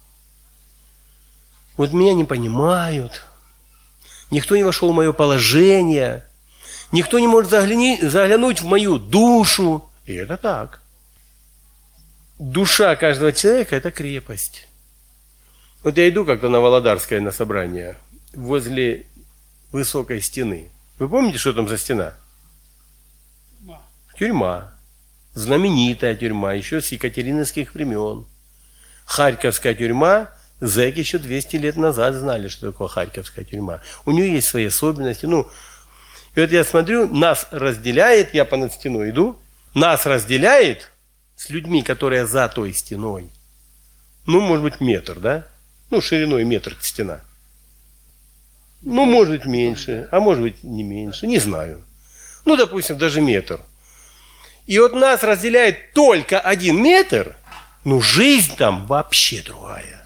Speaker 1: Вот меня не понимают, никто не вошел в мое положение, никто не может загляни, заглянуть в мою душу. И это так. Душа каждого человека – это крепость. Вот я иду как-то на Володарское на собрание, возле высокой стены. Вы помните, что там за стена?
Speaker 2: Тюрьма.
Speaker 1: Тюрьма. Знаменитая тюрьма, еще с екатерининских времен. Харьковская тюрьма, зэки еще двести лет назад знали, что такое Харьковская тюрьма. У нее есть свои особенности. Ну, и вот я смотрю, нас разделяет, я понад стеной иду, нас разделяет с людьми, которые за той стеной. Ну, может быть, метр, да? Ну, шириной метр стена. Ну, может быть, меньше, а может быть, не меньше, не знаю. Ну, допустим, даже метр. И вот нас разделяет только один метр, ну, жизнь там вообще другая.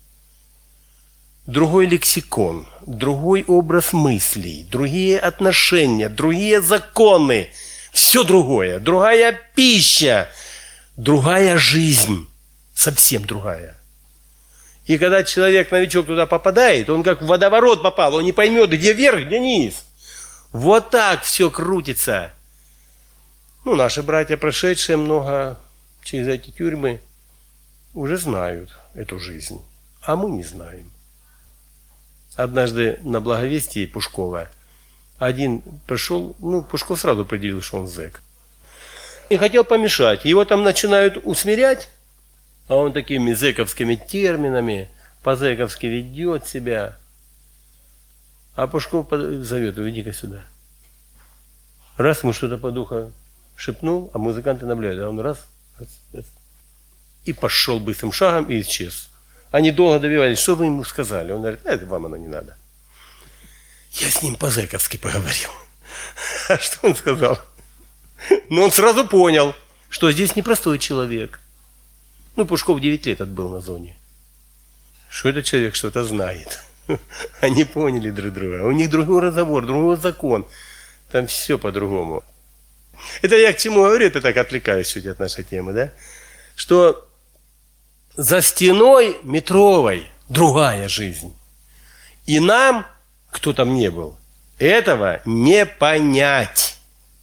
Speaker 1: Другой лексикон, другой образ мыслей, другие отношения, другие законы. Все другое. Другая пища, другая жизнь. Совсем другая. И когда человек, новичок, туда попадает, он как в водоворот попал, он не поймет, где вверх, где низ. Вот так все крутится. Ну, наши братья, прошедшие много через эти тюрьмы, уже знают эту жизнь, а мы не знаем. Однажды на Благовестии Пушкова один пришел, ну, Пушков сразу определил, что он зэк. И хотел помешать. Его там начинают усмирять, а он такими зэковскими терминами, по-зэковски ведет себя. А Пушков зовет: иди-ка сюда. Раз ему что-то по духу шепнул, а музыканты наблюдают, а он раз, раз, раз, и пошел быстрым шагом и исчез. Они долго добивались, что вы ему сказали. Он говорит: это вам оно не надо. Я с ним по-зэковски поговорил. А что он сказал? Ну, он сразу понял, что здесь непростой человек. Ну, Пушков девять лет отбыл на зоне. Что этот человек что-то знает. Они поняли друг друга. У них другой разговор, другой закон. Там все по-другому. Это я к чему говорю, это так отвлекаюсь чуть от нашей темы, да? Что за стеной метровой другая жизнь. И нам, кто там не был, этого не понять.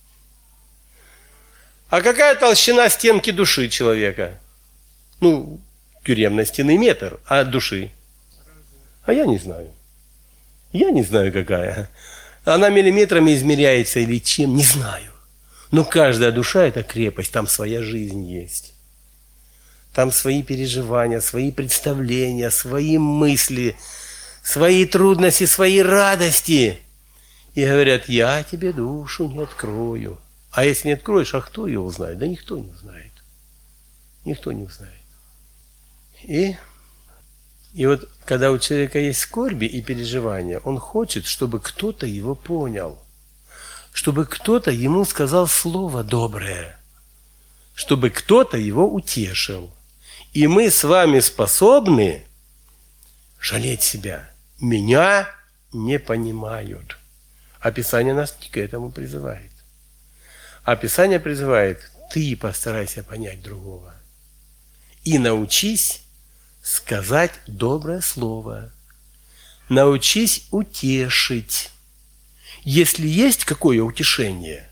Speaker 1: А какая толщина стенки души человека? Ну, тюремной стены метр, а души? А я не знаю. Я не знаю, какая. Она миллиметрами измеряется или чем, не знаю. Но каждая душа – это крепость, там своя жизнь есть. Там свои переживания, свои представления, свои мысли, свои трудности, свои радости. И говорят: я тебе душу не открою. А если не откроешь, а кто ее узнает? Да никто не узнает. Никто не узнает. И, и вот когда у человека есть скорби и переживания, он хочет, чтобы кто-то его понял. Чтобы кто-то ему сказал слово доброе. Чтобы кто-то его утешил. И мы с вами способны жалеть себя. Меня не понимают. А Писание нас к этому призывает. А Писание призывает: ты постарайся понять другого. И научись сказать доброе слово. Научись утешить. Если есть какое утешение,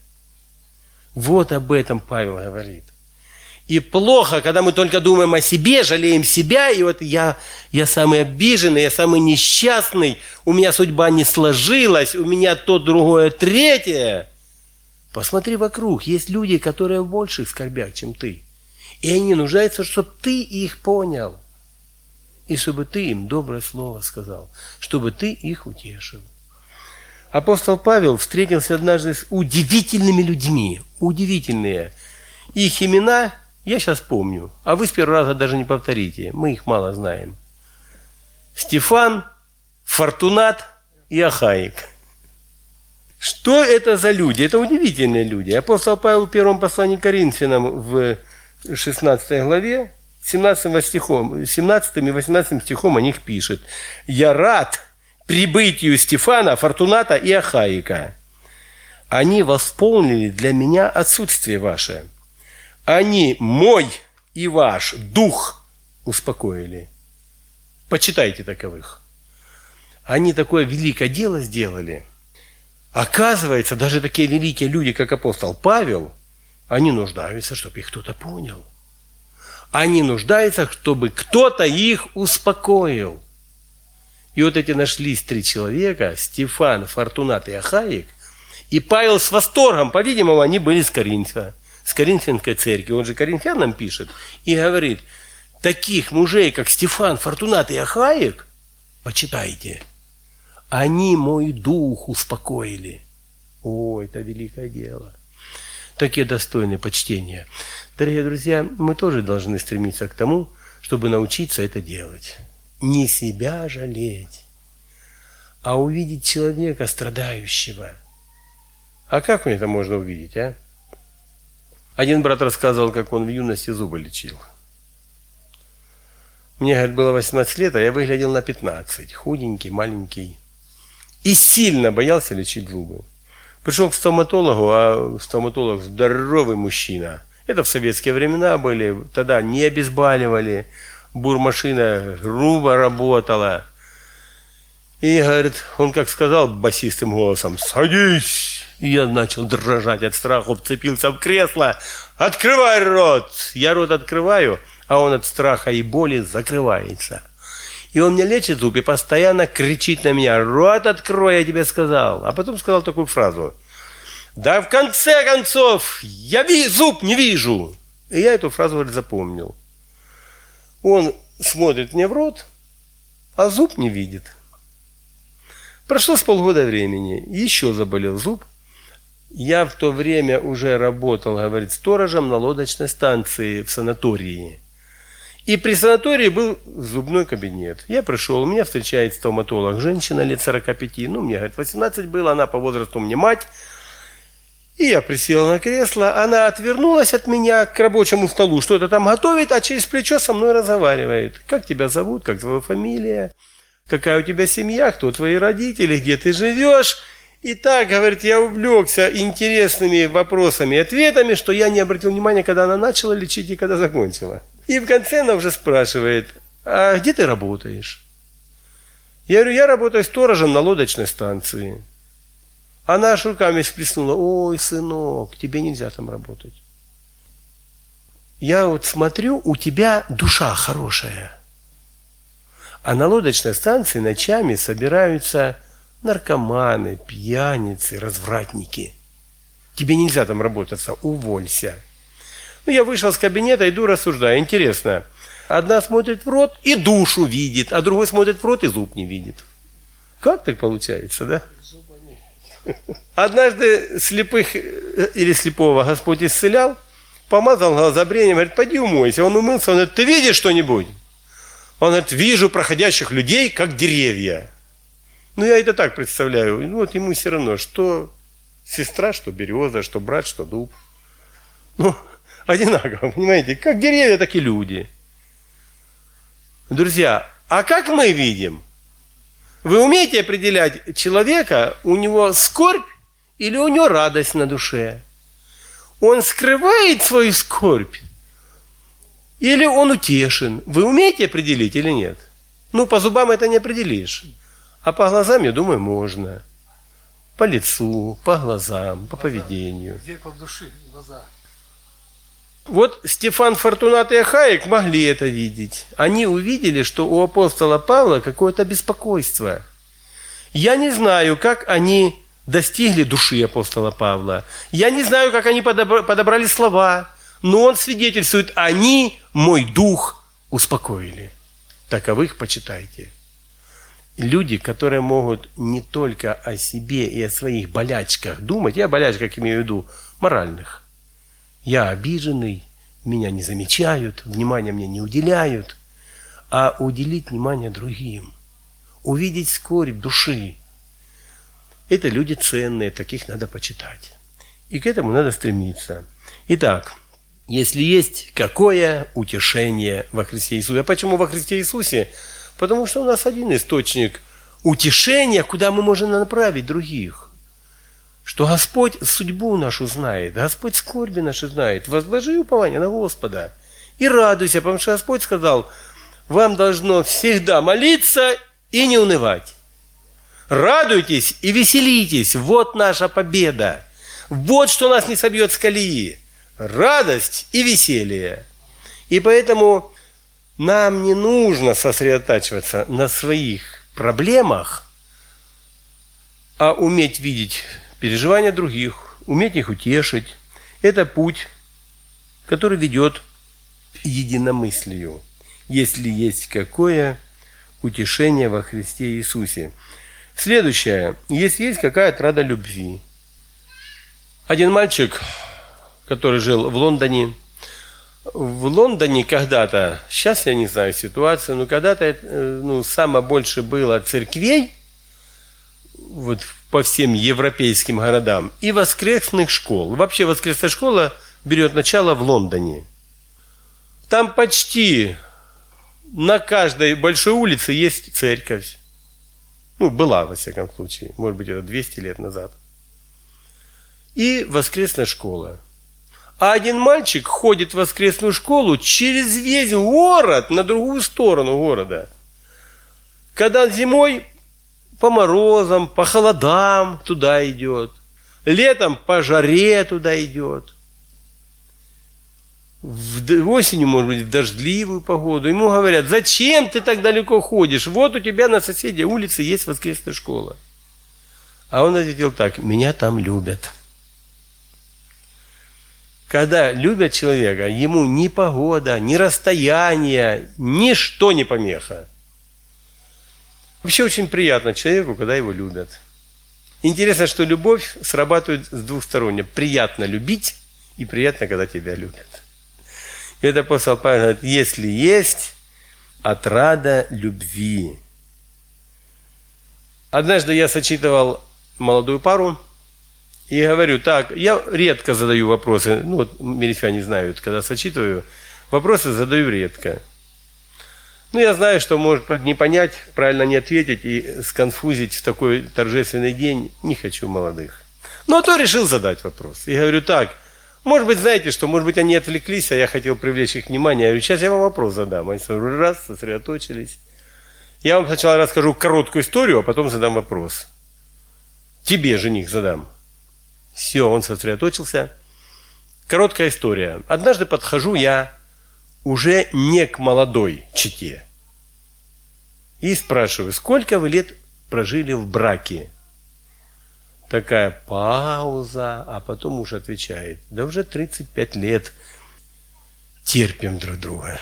Speaker 1: вот об этом Павел говорит. И плохо, когда мы только думаем о себе, жалеем себя, и вот я, я самый обиженный, я самый несчастный, у меня судьба не сложилась, у меня то, другое, третье. Посмотри вокруг, есть люди, которые в больших скорбях, чем ты. И они нуждаются, чтобы ты их понял. И чтобы ты им доброе слово сказал, чтобы ты их утешил. Апостол Павел встретился однажды с удивительными людьми. Удивительные. Их имена я сейчас помню, а вы с первого раза даже не повторите. Мы их мало знаем. Стефан, Фортунат и Ахаик. Что это за люди? Это удивительные люди. Апостол Павел в первом послании к Коринфянам в шестнадцатой главе, семнадцатым стихом, семнадцатым и восемнадцатым стихом о них пишет. «Я рад прибытию Стефана, Фортуната и Ахаика. Они восполнили для меня отсутствие ваше. Они мой и ваш дух успокоили». Почитайте таковых. Они такое великое дело сделали. Оказывается, даже такие великие люди, как апостол Павел, они нуждаются, чтобы их кто-то понял. Они нуждаются, чтобы кто-то их успокоил. И вот эти нашлись три человека, Стефан, Фортунат и Ахаик, и Павел с восторгом, по-видимому, они были с Коринфа, с Коринфянской церкви, он же Коринфянам пишет, и говорит, таких мужей, как Стефан, Фортунат и Ахаик, почитайте, они мой дух успокоили. О, это великое дело. Такие достойные почтения. Дорогие друзья, мы тоже должны стремиться к тому, чтобы научиться это делать. Не себя жалеть, а увидеть человека страдающего. А как мне это можно увидеть, а? Один брат рассказывал, как он в юности зубы лечил. Мне, говорит, было восемнадцать лет, а я выглядел на пятнадцать. Худенький, маленький. И сильно боялся лечить зубы. Пришел к стоматологу, а стоматолог здоровый мужчина. Это в советские времена были, тогда не обезболивали, бурмашина грубо работала. И, говорит, он как сказал басистым голосом, «Садись!» И я начал дрожать от страха, вцепился в кресло. «Открывай рот!» Я рот открываю, а он от страха и боли закрывается. И он мне лечит зуб и постоянно кричит на меня, «Рот открой, я тебе сказал!» А потом сказал такую фразу, «Да в конце концов, я ви- зуб не вижу!» И я эту фразу, говорит, запомнил. Он смотрит мне в рот, а зуб не видит. Прошло с полгода времени, еще заболел зуб. Я в то время уже работал, говорит, сторожем на лодочной станции в санатории. И при санатории был зубной кабинет. Я пришел, меня встречает стоматолог, женщина лет сорока пяти, ну, мне, говорит, восемнадцать было, она по возрасту мне мать. И я присел на кресло, она отвернулась от меня к рабочему столу, что-то там готовит, а через плечо со мной разговаривает. Как тебя зовут, как твоя фамилия, какая у тебя семья, кто твои родители, где ты живешь. И так, говорит, я увлекся интересными вопросами и ответами, что я не обратил внимания, когда она начала лечить и когда закончила. И в конце она уже спрашивает, а где ты работаешь? Я говорю, я работаю сторожем на лодочной станции. Она аж руками всплеснула, ой, сынок, тебе нельзя там работать. Я вот смотрю, у тебя душа хорошая. А на лодочной станции ночами собираются наркоманы, пьяницы, развратники. Тебе нельзя там работать, уволься. Ну, я вышел с кабинета, иду, рассуждаю. Интересно, одна смотрит в рот и душу видит, а другой смотрит в рот и зуб не видит. Как так получается, да? Однажды слепых или слепого Господь исцелял, помазал глазобрением, говорит, пойди умойся. Он умылся, он говорит, ты видишь что-нибудь? Он говорит, вижу проходящих людей, как деревья. Ну, я это так представляю. Ну, вот ему все равно, что сестра, что береза, что брат, что дуб. Ну, одинаково, понимаете? Как деревья, так и люди. Друзья, а как мы видим? Вы умеете определять человека, у него скорбь или у него радость на душе? Он скрывает свою скорбь или он утешен? Вы умеете определить или нет? Ну, по зубам это не определишь. А по глазам, я думаю, можно. По лицу, по глазам, по поведению.
Speaker 2: Зеркало души, глаза.
Speaker 1: Вот Стефан Фортунат и Ахаик могли это видеть. Они увидели, что у апостола Павла какое-то беспокойство. Я не знаю, как они достигли души апостола Павла. Я не знаю, как они подобрали слова. Но он свидетельствует, они мой дух успокоили. Таковых почитайте. Люди, которые могут не только о себе и о своих болячках думать, я о болячках имею в виду моральных. Я обиженный, меня не замечают, внимания мне не уделяют, а уделить внимание другим, увидеть скорбь души. Это люди ценные, таких надо почитать. И к этому надо стремиться. Итак, если есть какое утешение во Христе Иисусе. А почему во Христе Иисусе? Потому что у нас один источник утешения, куда мы можем направить других. Что Господь судьбу нашу знает, Господь скорби наши знает. Возложи упование на Господа и радуйся, потому что Господь сказал, вам должно всегда молиться и не унывать. Радуйтесь и веселитесь, вот наша победа. Вот что нас не собьет с колеи. Радость и веселье. И поэтому нам не нужно сосредотачиваться на своих проблемах, а уметь видеть переживания других, уметь их утешить. Это путь, который ведет к единомыслию, если есть какое утешение во Христе Иисусе. Следующее. Если есть какая отрада любви. Один мальчик, который жил в Лондоне, в Лондоне когда-то, сейчас я не знаю ситуацию, но когда-то ну, самое больше было церквей, вот по всем европейским городам, и воскресных школ. Вообще воскресная школа берет начало в Лондоне. Там почти на каждой большой улице есть церковь. Ну, была, во всяком случае. Может быть, это двести лет назад. И воскресная школа. А один мальчик ходит в воскресную школу через весь город, на другую сторону города. Когда зимой по морозам, по холодам туда идет. Летом по жаре туда идет. В осенью, может быть, в дождливую погоду. Ему говорят, зачем ты так далеко ходишь? Вот у тебя на соседней улице есть воскресная школа. А он ответил так, меня там любят. Когда любят человека, ему ни погода, ни расстояние, ничто не помеха. Вообще очень приятно человеку, когда его любят. Интересно, что любовь срабатывает с двухсторонне. Приятно любить и приятно, когда тебя любят. И это апостол Павел говорит, если есть отрада любви. Однажды я сочетывал молодую пару и говорю, так, я редко задаю вопросы, ну вот миряне знают, когда сочетываю, вопросы задаю редко. Ну, я знаю, что может не понять, правильно не ответить и сконфузить в такой торжественный день. Не хочу молодых. Ну, а то решил задать вопрос. И говорю, так, может быть, знаете что, может быть, они отвлеклись, а я хотел привлечь их внимание. Я говорю, сейчас я вам вопрос задам. Они раз, сосредоточились. Я вам сначала расскажу короткую историю, а потом задам вопрос. Тебе, жених, задам. Все, он сосредоточился. Короткая история. Однажды подхожу я уже не к молодой чете. И спрашиваю, сколько вы лет прожили в браке? Такая пауза, а потом муж отвечает, да уже тридцать пять лет терпим друг друга.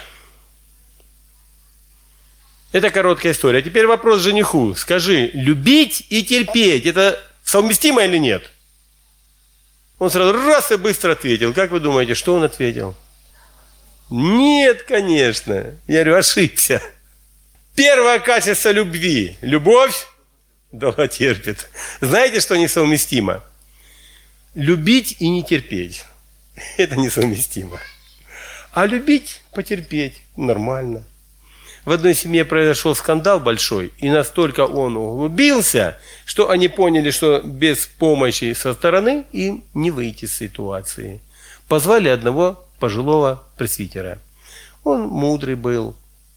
Speaker 1: Это короткая история. Теперь вопрос жениху. Скажи, любить и терпеть, это совместимо или нет? Он сразу раз и быстро ответил. Как вы думаете, что он ответил? Нет, конечно. Я говорю, ошибся. Первое качество любви. Любовь долго терпит. Знаете, что несовместимо? Любить и не терпеть. Это несовместимо. А любить, потерпеть нормально. В одной семье произошел скандал большой, и настолько он углубился, что они поняли, что без помощи со стороны им не выйти из ситуации. Позвали одного пожилого пресвитера. Он мудрый был,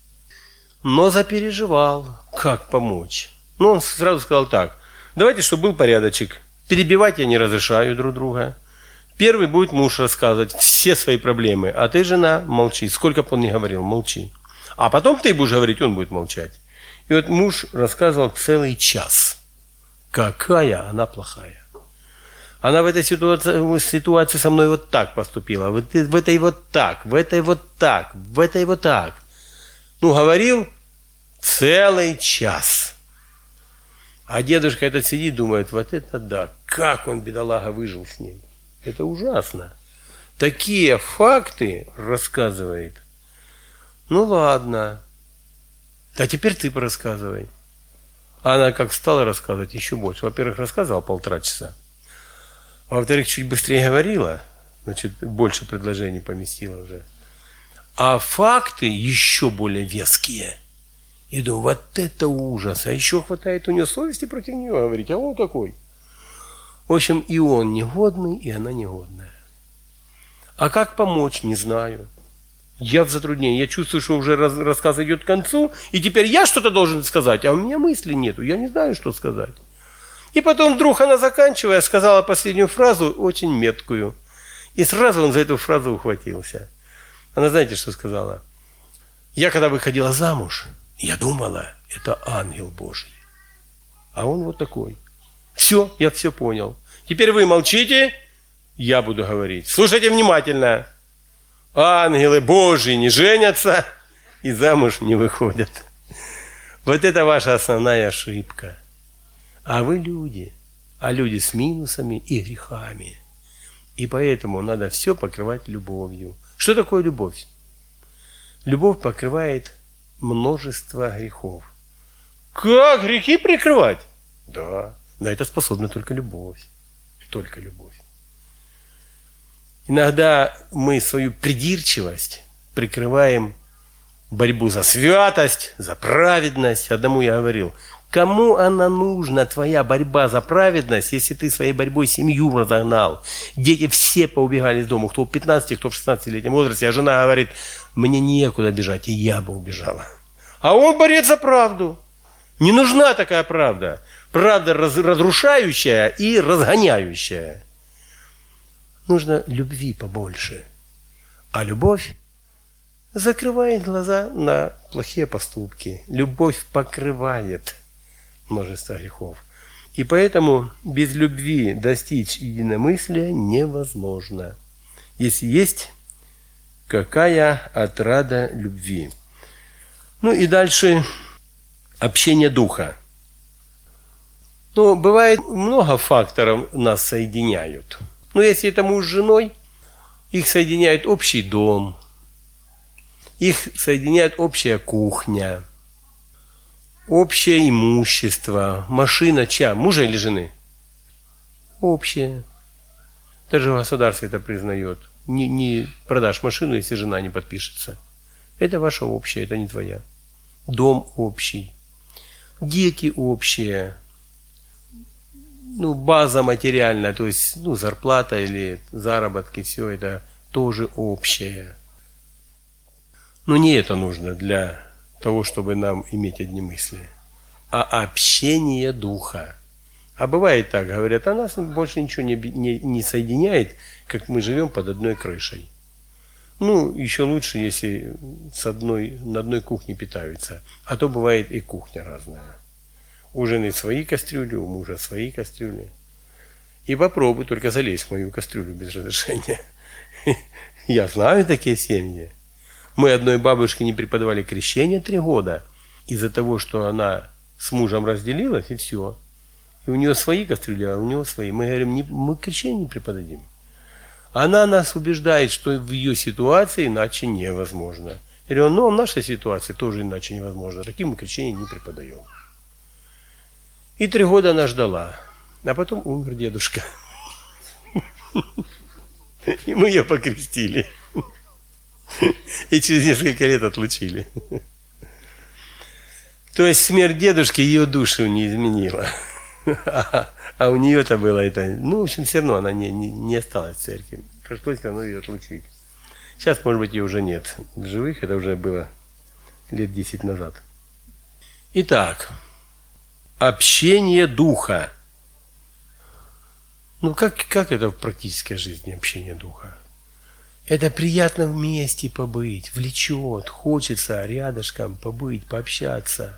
Speaker 1: но запереживал, как помочь. Но он сразу сказал так: давайте, чтобы был порядочек. Перебивать я не разрешаю друг друга. Первый будет муж рассказывать все свои проблемы, а ты, жена, молчи. Сколько бы он ни говорил, молчи. А потом ты будешь говорить, он будет молчать. И вот муж рассказывал целый час. Какая она плохая. Она в этой ситуации, ситуации со мной вот так поступила, в, в этой вот так, в этой вот так, в этой вот так. Ну, говорил целый час. А дедушка этот сидит, думает, вот это да, как он, бедолага, выжил с ним. Это ужасно. Такие факты рассказывает. Ну, ладно. А теперь ты порассказывай. А она как стала рассказывать, еще больше. Во-первых, рассказывала полтора часа. А во-вторых, чуть быстрее говорила, значит, больше предложений поместила уже. А факты еще более веские. И думаю, вот это ужас. А еще хватает у нее совести против нее говорить. А он какой? В общем, и он негодный, и она негодная. А как помочь, не знаю. Я в затруднении. Я чувствую, что уже раз, рассказ идет к концу, и теперь я что-то должен сказать, а у меня мысли нету. Я не знаю, что сказать. И потом вдруг она, заканчивая, сказала последнюю фразу, очень меткую. И сразу он за эту фразу ухватился. Она, знаете, что сказала? Я когда выходила замуж, я думала, это ангел Божий. А он вот такой. Все, я все понял. Теперь вы молчите, я буду говорить. Слушайте внимательно. Ангелы Божьи не женятся и замуж не выходят. Вот это ваша основная ошибка. А вы люди, а люди с минусами и грехами. И поэтому надо все покрывать любовью. Что такое любовь? Любовь покрывает множество грехов. Как грехи прикрывать? Да, на это способна только любовь. Только любовь. Иногда мы свою придирчивость прикрываем борьбу за святость, за праведность. Одному я говорил, кому она нужна, твоя борьба за праведность, если ты своей борьбой семью разогнал? Дети все поубегали из дома, кто в пятнадцати, кто в шестнадцатилетнем возрасте, а жена говорит, мне некуда бежать, и я бы убежала. А он борец за правду. Не нужна такая правда. Правда разрушающая и разгоняющая. Нужно любви побольше. А любовь закрывает глаза на плохие поступки. Любовь покрывает множество грехов. И поэтому без любви достичь единомыслия невозможно. Если есть какая отрада любви. Ну и дальше общение духа. Ну, бывает много факторов нас соединяют. Но если это муж с женой, их соединяет общий дом, их соединяет общая кухня, общее имущество, машина чья? Мужа или жены? Общее. Даже государство это признает. Не, не продашь машину, если жена не подпишется. Это ваша общая, это не твоя. Дом общий. Дети общие. Ну, база материальная, то есть ну, зарплата или заработки, все это тоже общее. Но не это нужно для того, чтобы нам иметь одни мысли, а общение духа. А бывает так, говорят, а нас больше ничего не, не, не соединяет, как мы живем под одной крышей. Ну, еще лучше, если с одной, на одной кухне питаются, а то бывает и кухня разная. У жены свои кастрюли, у мужа свои кастрюли. И попробуй только залезть в мою кастрюлю без разрешения. Я знаю такие семьи. Мы одной бабушке не преподавали крещение три года из-за того, что она с мужем разделилась, и все. И у нее свои кастрюли, а у него свои. Мы говорим, не, мы крещение не преподадим. Она нас убеждает, что в ее ситуации иначе невозможно. Я говорю, ну, в нашей ситуации тоже иначе невозможно. Таким мы крещение не преподаем. И три года она ждала. А потом умер дедушка. И мы ее покрестили. И через несколько лет отлучили. То есть смерть дедушки ее душу не изменила. А, а у нее-то было это... Ну, в общем, все равно она не, не, не осталась в церкви. пришлось все равно ее отлучить. Сейчас, может быть, ее уже нет в живых, это уже было лет десять назад. Итак, общение духа. Ну, как, как это в практической жизни, общение духа? Это приятно вместе побыть, влечет, хочется рядышком побыть, пообщаться.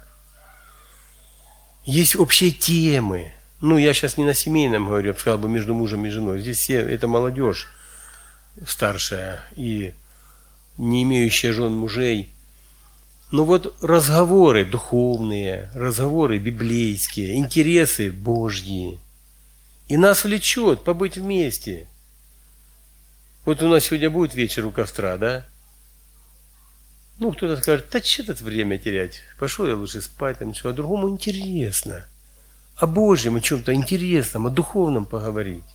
Speaker 1: Есть общие темы. Ну, я сейчас не на семейном говорю, я бы сказал бы между мужем и женой. Здесь все, это молодежь старшая и не имеющая жен мужей. Но вот разговоры духовные, разговоры библейские, интересы Божьи. И нас влечет побыть вместе. Вот у нас сегодня будет вечер у костра, да? Ну, кто-то скажет, да что тут время терять? Пошел я лучше спать, там ничего. А другому интересно. О Божьем, о чем-то интересном, о духовном поговорить.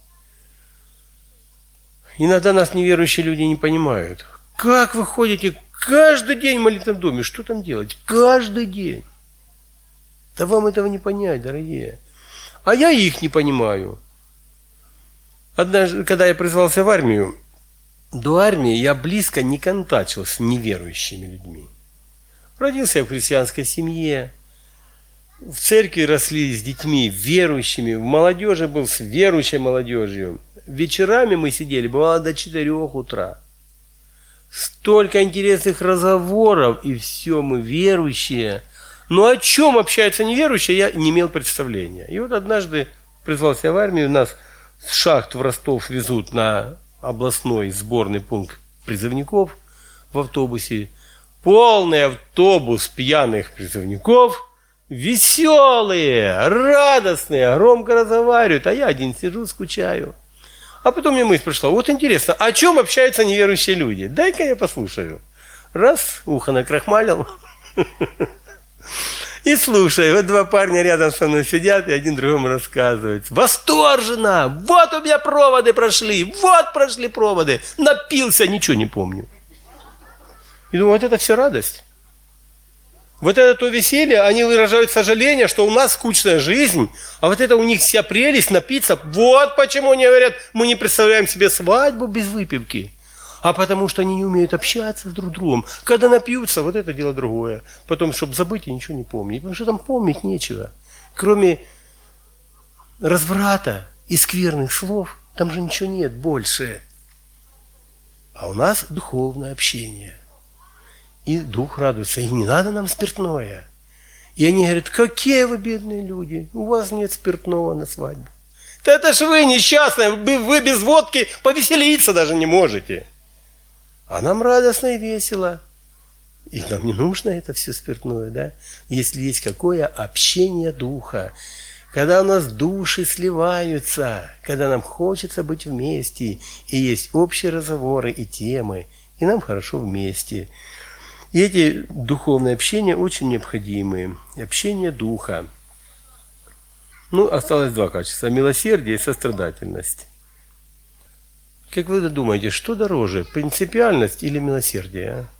Speaker 1: Иногда нас неверующие люди не понимают. Как вы ходите каждый день в молитвенном доме? Что там делать? Каждый день. Да вам этого не понять, дорогие. А я их не понимаю. Однажды, когда я призвался в армию, до армии я близко не контачил с неверующими людьми. Родился я в христианской семье, в церкви росли с детьми верующими, в молодежи был с верующей молодежью. Вечерами мы сидели, бывало, до четырех утра. Столько интересных разговоров, и все мы верующие. Но о чем общаются неверующие, я не имел представления. И вот однажды призвался в армию, нас с шахт в Ростов везут на областной сборный пункт призывников в автобусе. Полный автобус пьяных призывников, веселые, радостные, громко разговаривают, а я один сижу, скучаю. А потом мне мысль пришла, вот интересно, о чем общаются неверующие люди? Дай-ка я послушаю. Раз, ухо накрахмалил. И слушай, вот два парня рядом со мной сидят, и один другому рассказывает. Восторженно! Вот у меня проводы прошли! Вот прошли проводы! Напился, ничего не помню. И думаю, вот это все радость. Вот это то веселье, они выражают сожаление, что у нас скучная жизнь, а вот это у них вся прелесть напиться. Вот почему они говорят, мы не представляем себе свадьбу без выпивки. А потому что они не умеют общаться с друг другом. Когда напьются, вот это дело другое. Потом, чтобы забыть, и ничего не помнить. Потому что там помнить нечего. Кроме разврата и скверных слов, там же ничего нет больше. А у нас духовное общение. И дух радуется. И не надо нам спиртное. И они говорят, какие вы бедные люди. У вас нет спиртного на свадьбу. Да это ж вы несчастные. Вы без водки повеселиться даже не можете. А нам радостно и весело. И нам не нужно это все спиртное, да? Если есть какое общение духа, когда у нас души сливаются, когда нам хочется быть вместе, и есть общие разговоры и темы, и нам хорошо вместе. И эти духовные общения очень необходимы. Общение духа. Ну, осталось два качества. Милосердие и сострадательность. Как вы думаете, что дороже, принципиальность или милосердие? А?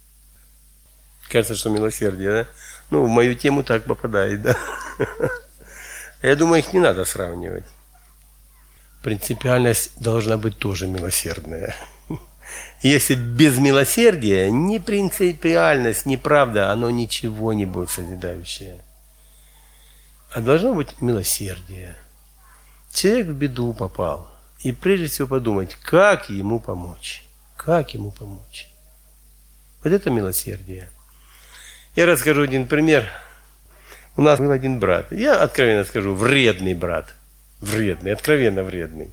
Speaker 1: Кажется, что милосердие, да? Ну, в мою тему так попадает, да? Я думаю, их не надо сравнивать. Принципиальность должна быть тоже милосердная. Если без милосердия, ни принципиальность, ни правда, оно ничего не будет созидающее. А должно быть милосердие. Человек в беду попал. И прежде всего подумать, как ему помочь. Как ему помочь. Вот это милосердие. Я расскажу один пример. У нас был один брат. Я откровенно скажу, вредный брат. Вредный, откровенно вредный.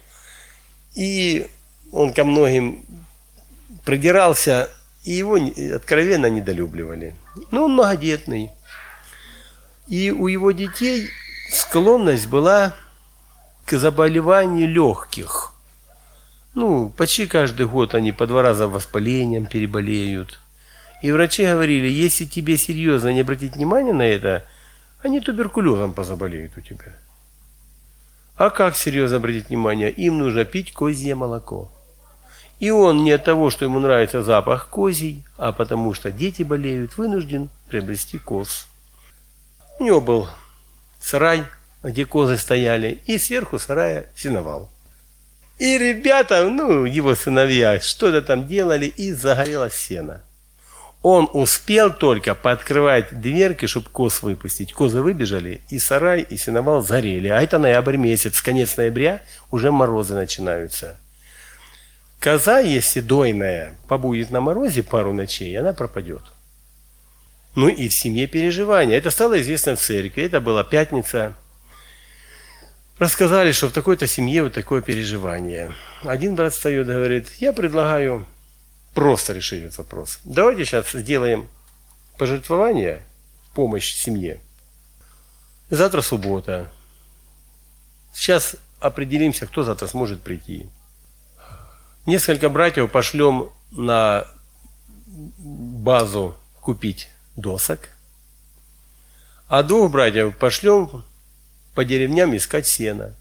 Speaker 1: И он ко многим придирался, и его откровенно недолюбливали. Но он многодетный. И у его детей склонность была к заболеванию легких. Ну, почти каждый год они по два раза воспалением переболеют. И врачи говорили, если тебе серьезно не обратить внимания на это, они туберкулезом позаболеют у тебя. А как серьезно обратить внимание? Им нужно пить козье молоко. И он не от того, что ему нравится запах козий, а потому что дети болеют, вынужден приобрести коз. У него был сарай, где козы стояли, и сверху сарая сеновал. И ребята, ну, его сыновья, что-то там делали, и загорелось сено. Он успел только пооткрывать дверки, чтобы коз выпустить. Козы выбежали, и сарай, и сеновал сгорели. А это ноябрь месяц, конец ноября, уже морозы начинаются. Коза, если дойная, побудет на морозе пару ночей, она пропадет. Ну и в семье переживания. Это стало известно в церкви. Это была пятница. Рассказали, что в такой-то семье вот такое переживание. Один брат встает и говорит: я предлагаю просто решить этот вопрос. Давайте сейчас сделаем пожертвование, помощь семье. Завтра суббота. Сейчас определимся, кто завтра сможет прийти. Несколько братьев пошлем на базу купить досок, а двух братьев пошлем по деревням искать сено.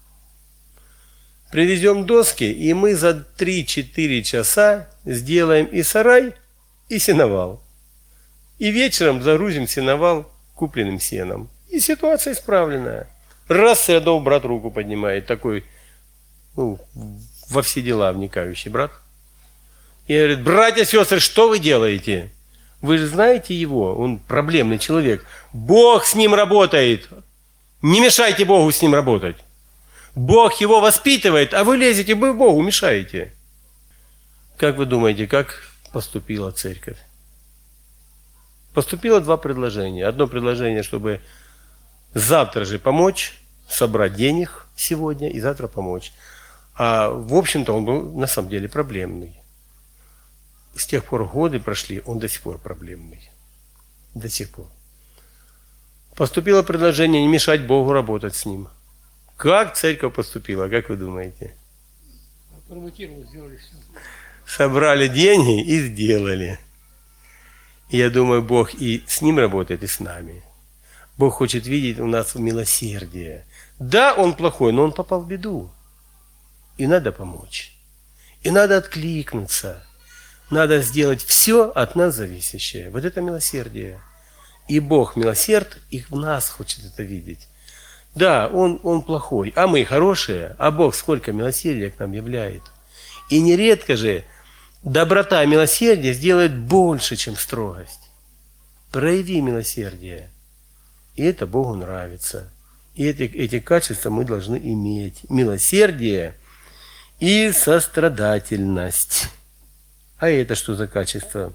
Speaker 1: Привезем доски, и мы за три-четыре часа сделаем и сарай, и сеновал. И вечером загрузим сеновал купленным сеном. И ситуация исправленная. Раз с рядов брат руку поднимает, такой, ну, во все дела вникающий брат. И говорит: братья, сестры, что вы делаете? Вы же знаете его, он проблемный человек. Бог с ним работает. Не мешайте Богу с ним работать. Бог его воспитывает, а вы лезете, вы Богу мешаете. Как вы думаете, как поступила церковь? Поступило два предложения. Одно предложение, чтобы завтра же помочь, собрать денег сегодня и завтра помочь. А в общем-то он был на самом деле проблемный. С тех пор годы прошли, он до сих пор проблемный. До сих пор. Поступило предложение не мешать Богу работать с ним. Как церковь поступила, как вы думаете?
Speaker 2: Форматировали, сделали все.
Speaker 1: Собрали деньги и сделали. И я думаю, Бог и с ним работает, и с нами. Бог хочет видеть у нас милосердие. Да, он плохой, но он попал в беду. И надо помочь. И надо откликнуться. Надо сделать все от нас зависящее. Вот это милосердие. И Бог милосерд, и в нас хочет это видеть. Да, он, он плохой, а мы хорошие, а Бог сколько милосердия к нам являет. И нередко же доброта и милосердие сделает больше, чем строгость. Прояви милосердие. И это Богу нравится. И эти, эти качества мы должны иметь. Милосердие и сострадательность. А это что за качество?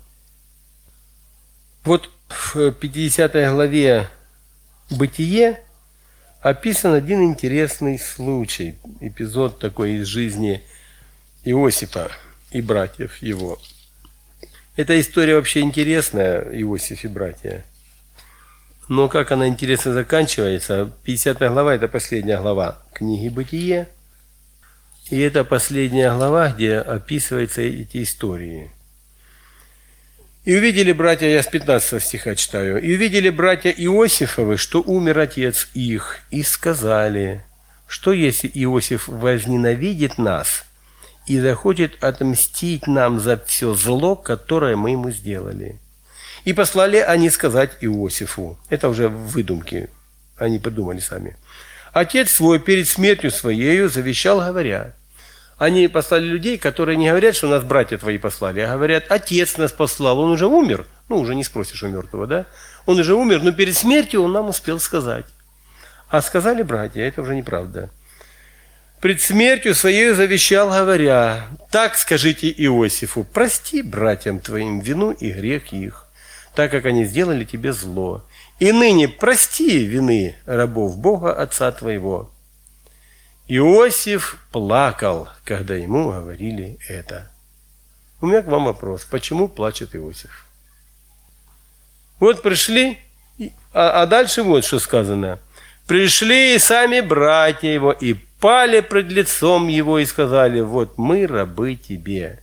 Speaker 1: Вот в пятидесятой главе «Бытие» описан один интересный случай, эпизод такой из жизни Иосифа и братьев его. Эта история вообще интересная, Иосиф и братья. Но как она интересно заканчивается, пятидесятая глава – это последняя глава книги «Бытие». И это последняя глава, где описываются эти истории. «И увидели братья», я с пятнадцатого стиха читаю, «и увидели братья Иосифовы, что умер отец их, и сказали, что если Иосиф возненавидит нас и захочет отмстить нам за все зло, которое мы ему сделали». И послали они сказать Иосифу, это уже выдумки, они придумали сами, «Отец свой перед смертью своею завещал, говоря». Они послали людей, которые не говорят, что нас братья твои послали, а говорят: отец нас послал, он уже умер. Ну, уже не спросишь у мертвого, да? Он уже умер, но перед смертью он нам успел сказать. А сказали братья, это уже неправда. Пред смертью своей завещал, говоря: так скажите Иосифу, прости братьям твоим вину и грех их, так как они сделали тебе зло. И ныне прости вины рабов Бога Отца твоего. Иосиф плакал, когда ему говорили это. У меня к вам вопрос. Почему плачет Иосиф? Вот пришли, а, а дальше вот что сказано. Пришли и сами братья его, и пали пред лицом его, и сказали: вот мы рабы тебе.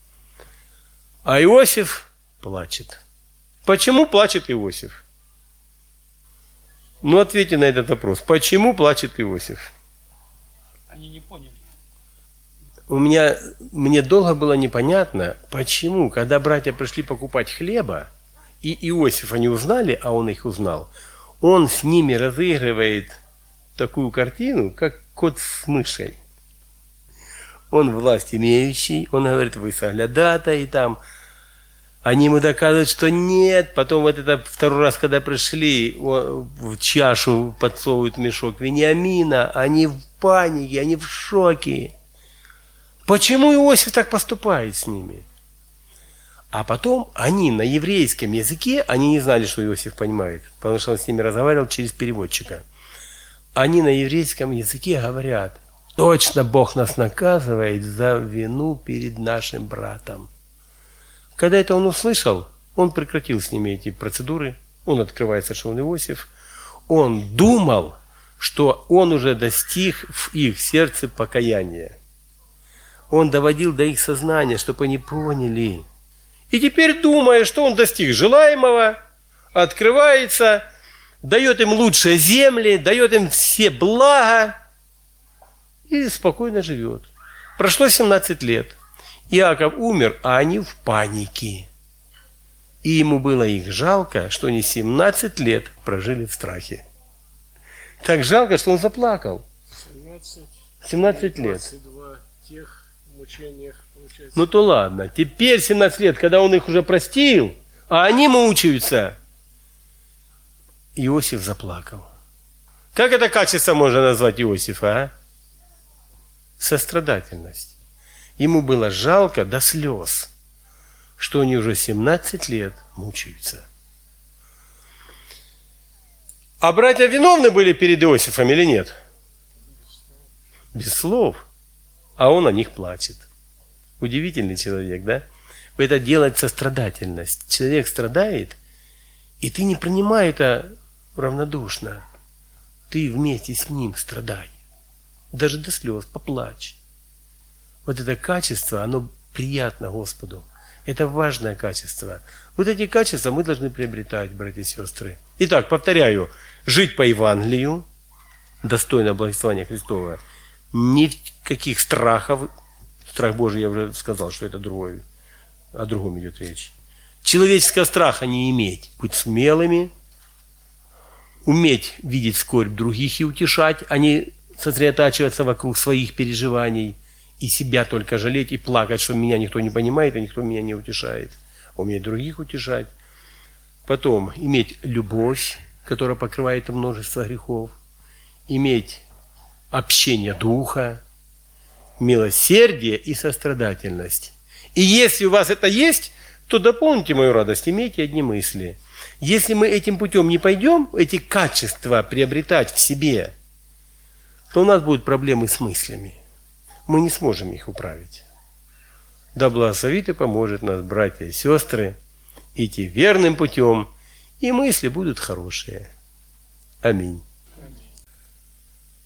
Speaker 1: А Иосиф плачет. Почему плачет Иосиф? Ну, ответьте на этот вопрос. Почему плачет Иосиф?
Speaker 2: Они не поняли.
Speaker 1: У меня, мне долго было непонятно, почему, когда братья пришли покупать хлеба, и Иосифа не узнали, а он их узнал, он с ними разыгрывает такую картину, как кот с мышей. он власть имеющий, он говорит, вы соглядатаи там. Они ему доказывают, что нет. Потом вот это второй раз, когда пришли, в чашу подсовывают мешок Вениамина, они в панике, они в шоке. Почему Иосиф так поступает с ними? А потом они на еврейском языке, они не знали, что Иосиф понимает, потому что он с ними разговаривал через переводчика. Они на еврейском языке говорят, точно Бог нас наказывает за вину перед нашим братом. Когда это он услышал, он прекратил с ними эти процедуры, он открывается, что он Иосиф, он думал, что он уже достиг в их сердце покаяния. Он доводил до их сознания, чтобы они поняли. И теперь, думая, что он достиг желаемого, открывается, дает им лучшие земли, дает им все блага и спокойно живет. Прошло семнадцать лет. Иаков умер, а они в панике. И ему было их жалко, что они семнадцать лет прожили в страхе. Так жалко, что он заплакал.
Speaker 3: семнадцать,
Speaker 1: семнадцать лет.
Speaker 3: двадцать два тех мучениях, получается.
Speaker 1: Ну то ладно. Теперь семнадцать лет, когда он их уже простил, а они мучаются. Иосиф заплакал. Как это качество можно назвать Иосифа, а? Сострадательность. Ему было жалко до слез, что они уже семнадцать лет мучаются. А братья виновны были перед Иосифом или нет? Без слов. А он о них плачет. Удивительный человек, да? Это делает сострадательность. Человек страдает, и ты не принимай это равнодушно. Ты вместе с ним страдай. Даже до слез, поплачь. Вот это качество, оно приятно Господу. Это важное качество. Вот эти качества мы должны приобретать, братья и сестры. Итак, повторяю, жить по Евангелию, достойно благословения Христова, никаких страхов. Страх Божий, я уже сказал, что это другой, о другом идет речь. Человеческого страха не иметь, быть смелыми, уметь видеть скорбь других и утешать, а не сосредотачиваться вокруг своих переживаний и себя только жалеть и плакать, что меня никто не понимает, и никто меня не утешает. А уметь других утешать. Потом иметь любовь, которая покрывает множество грехов. Иметь общение духа, милосердие и сострадательность. И если у вас это есть, то дополните мою радость, имейте одни мысли. Если мы этим путем не пойдем, эти качества приобретать в себе, то у нас будут проблемы с мыслями. Мы не сможем их управить. Да благословит и поможет нас, братья и сестры, идти верным путем, и мысли будут хорошие. Аминь.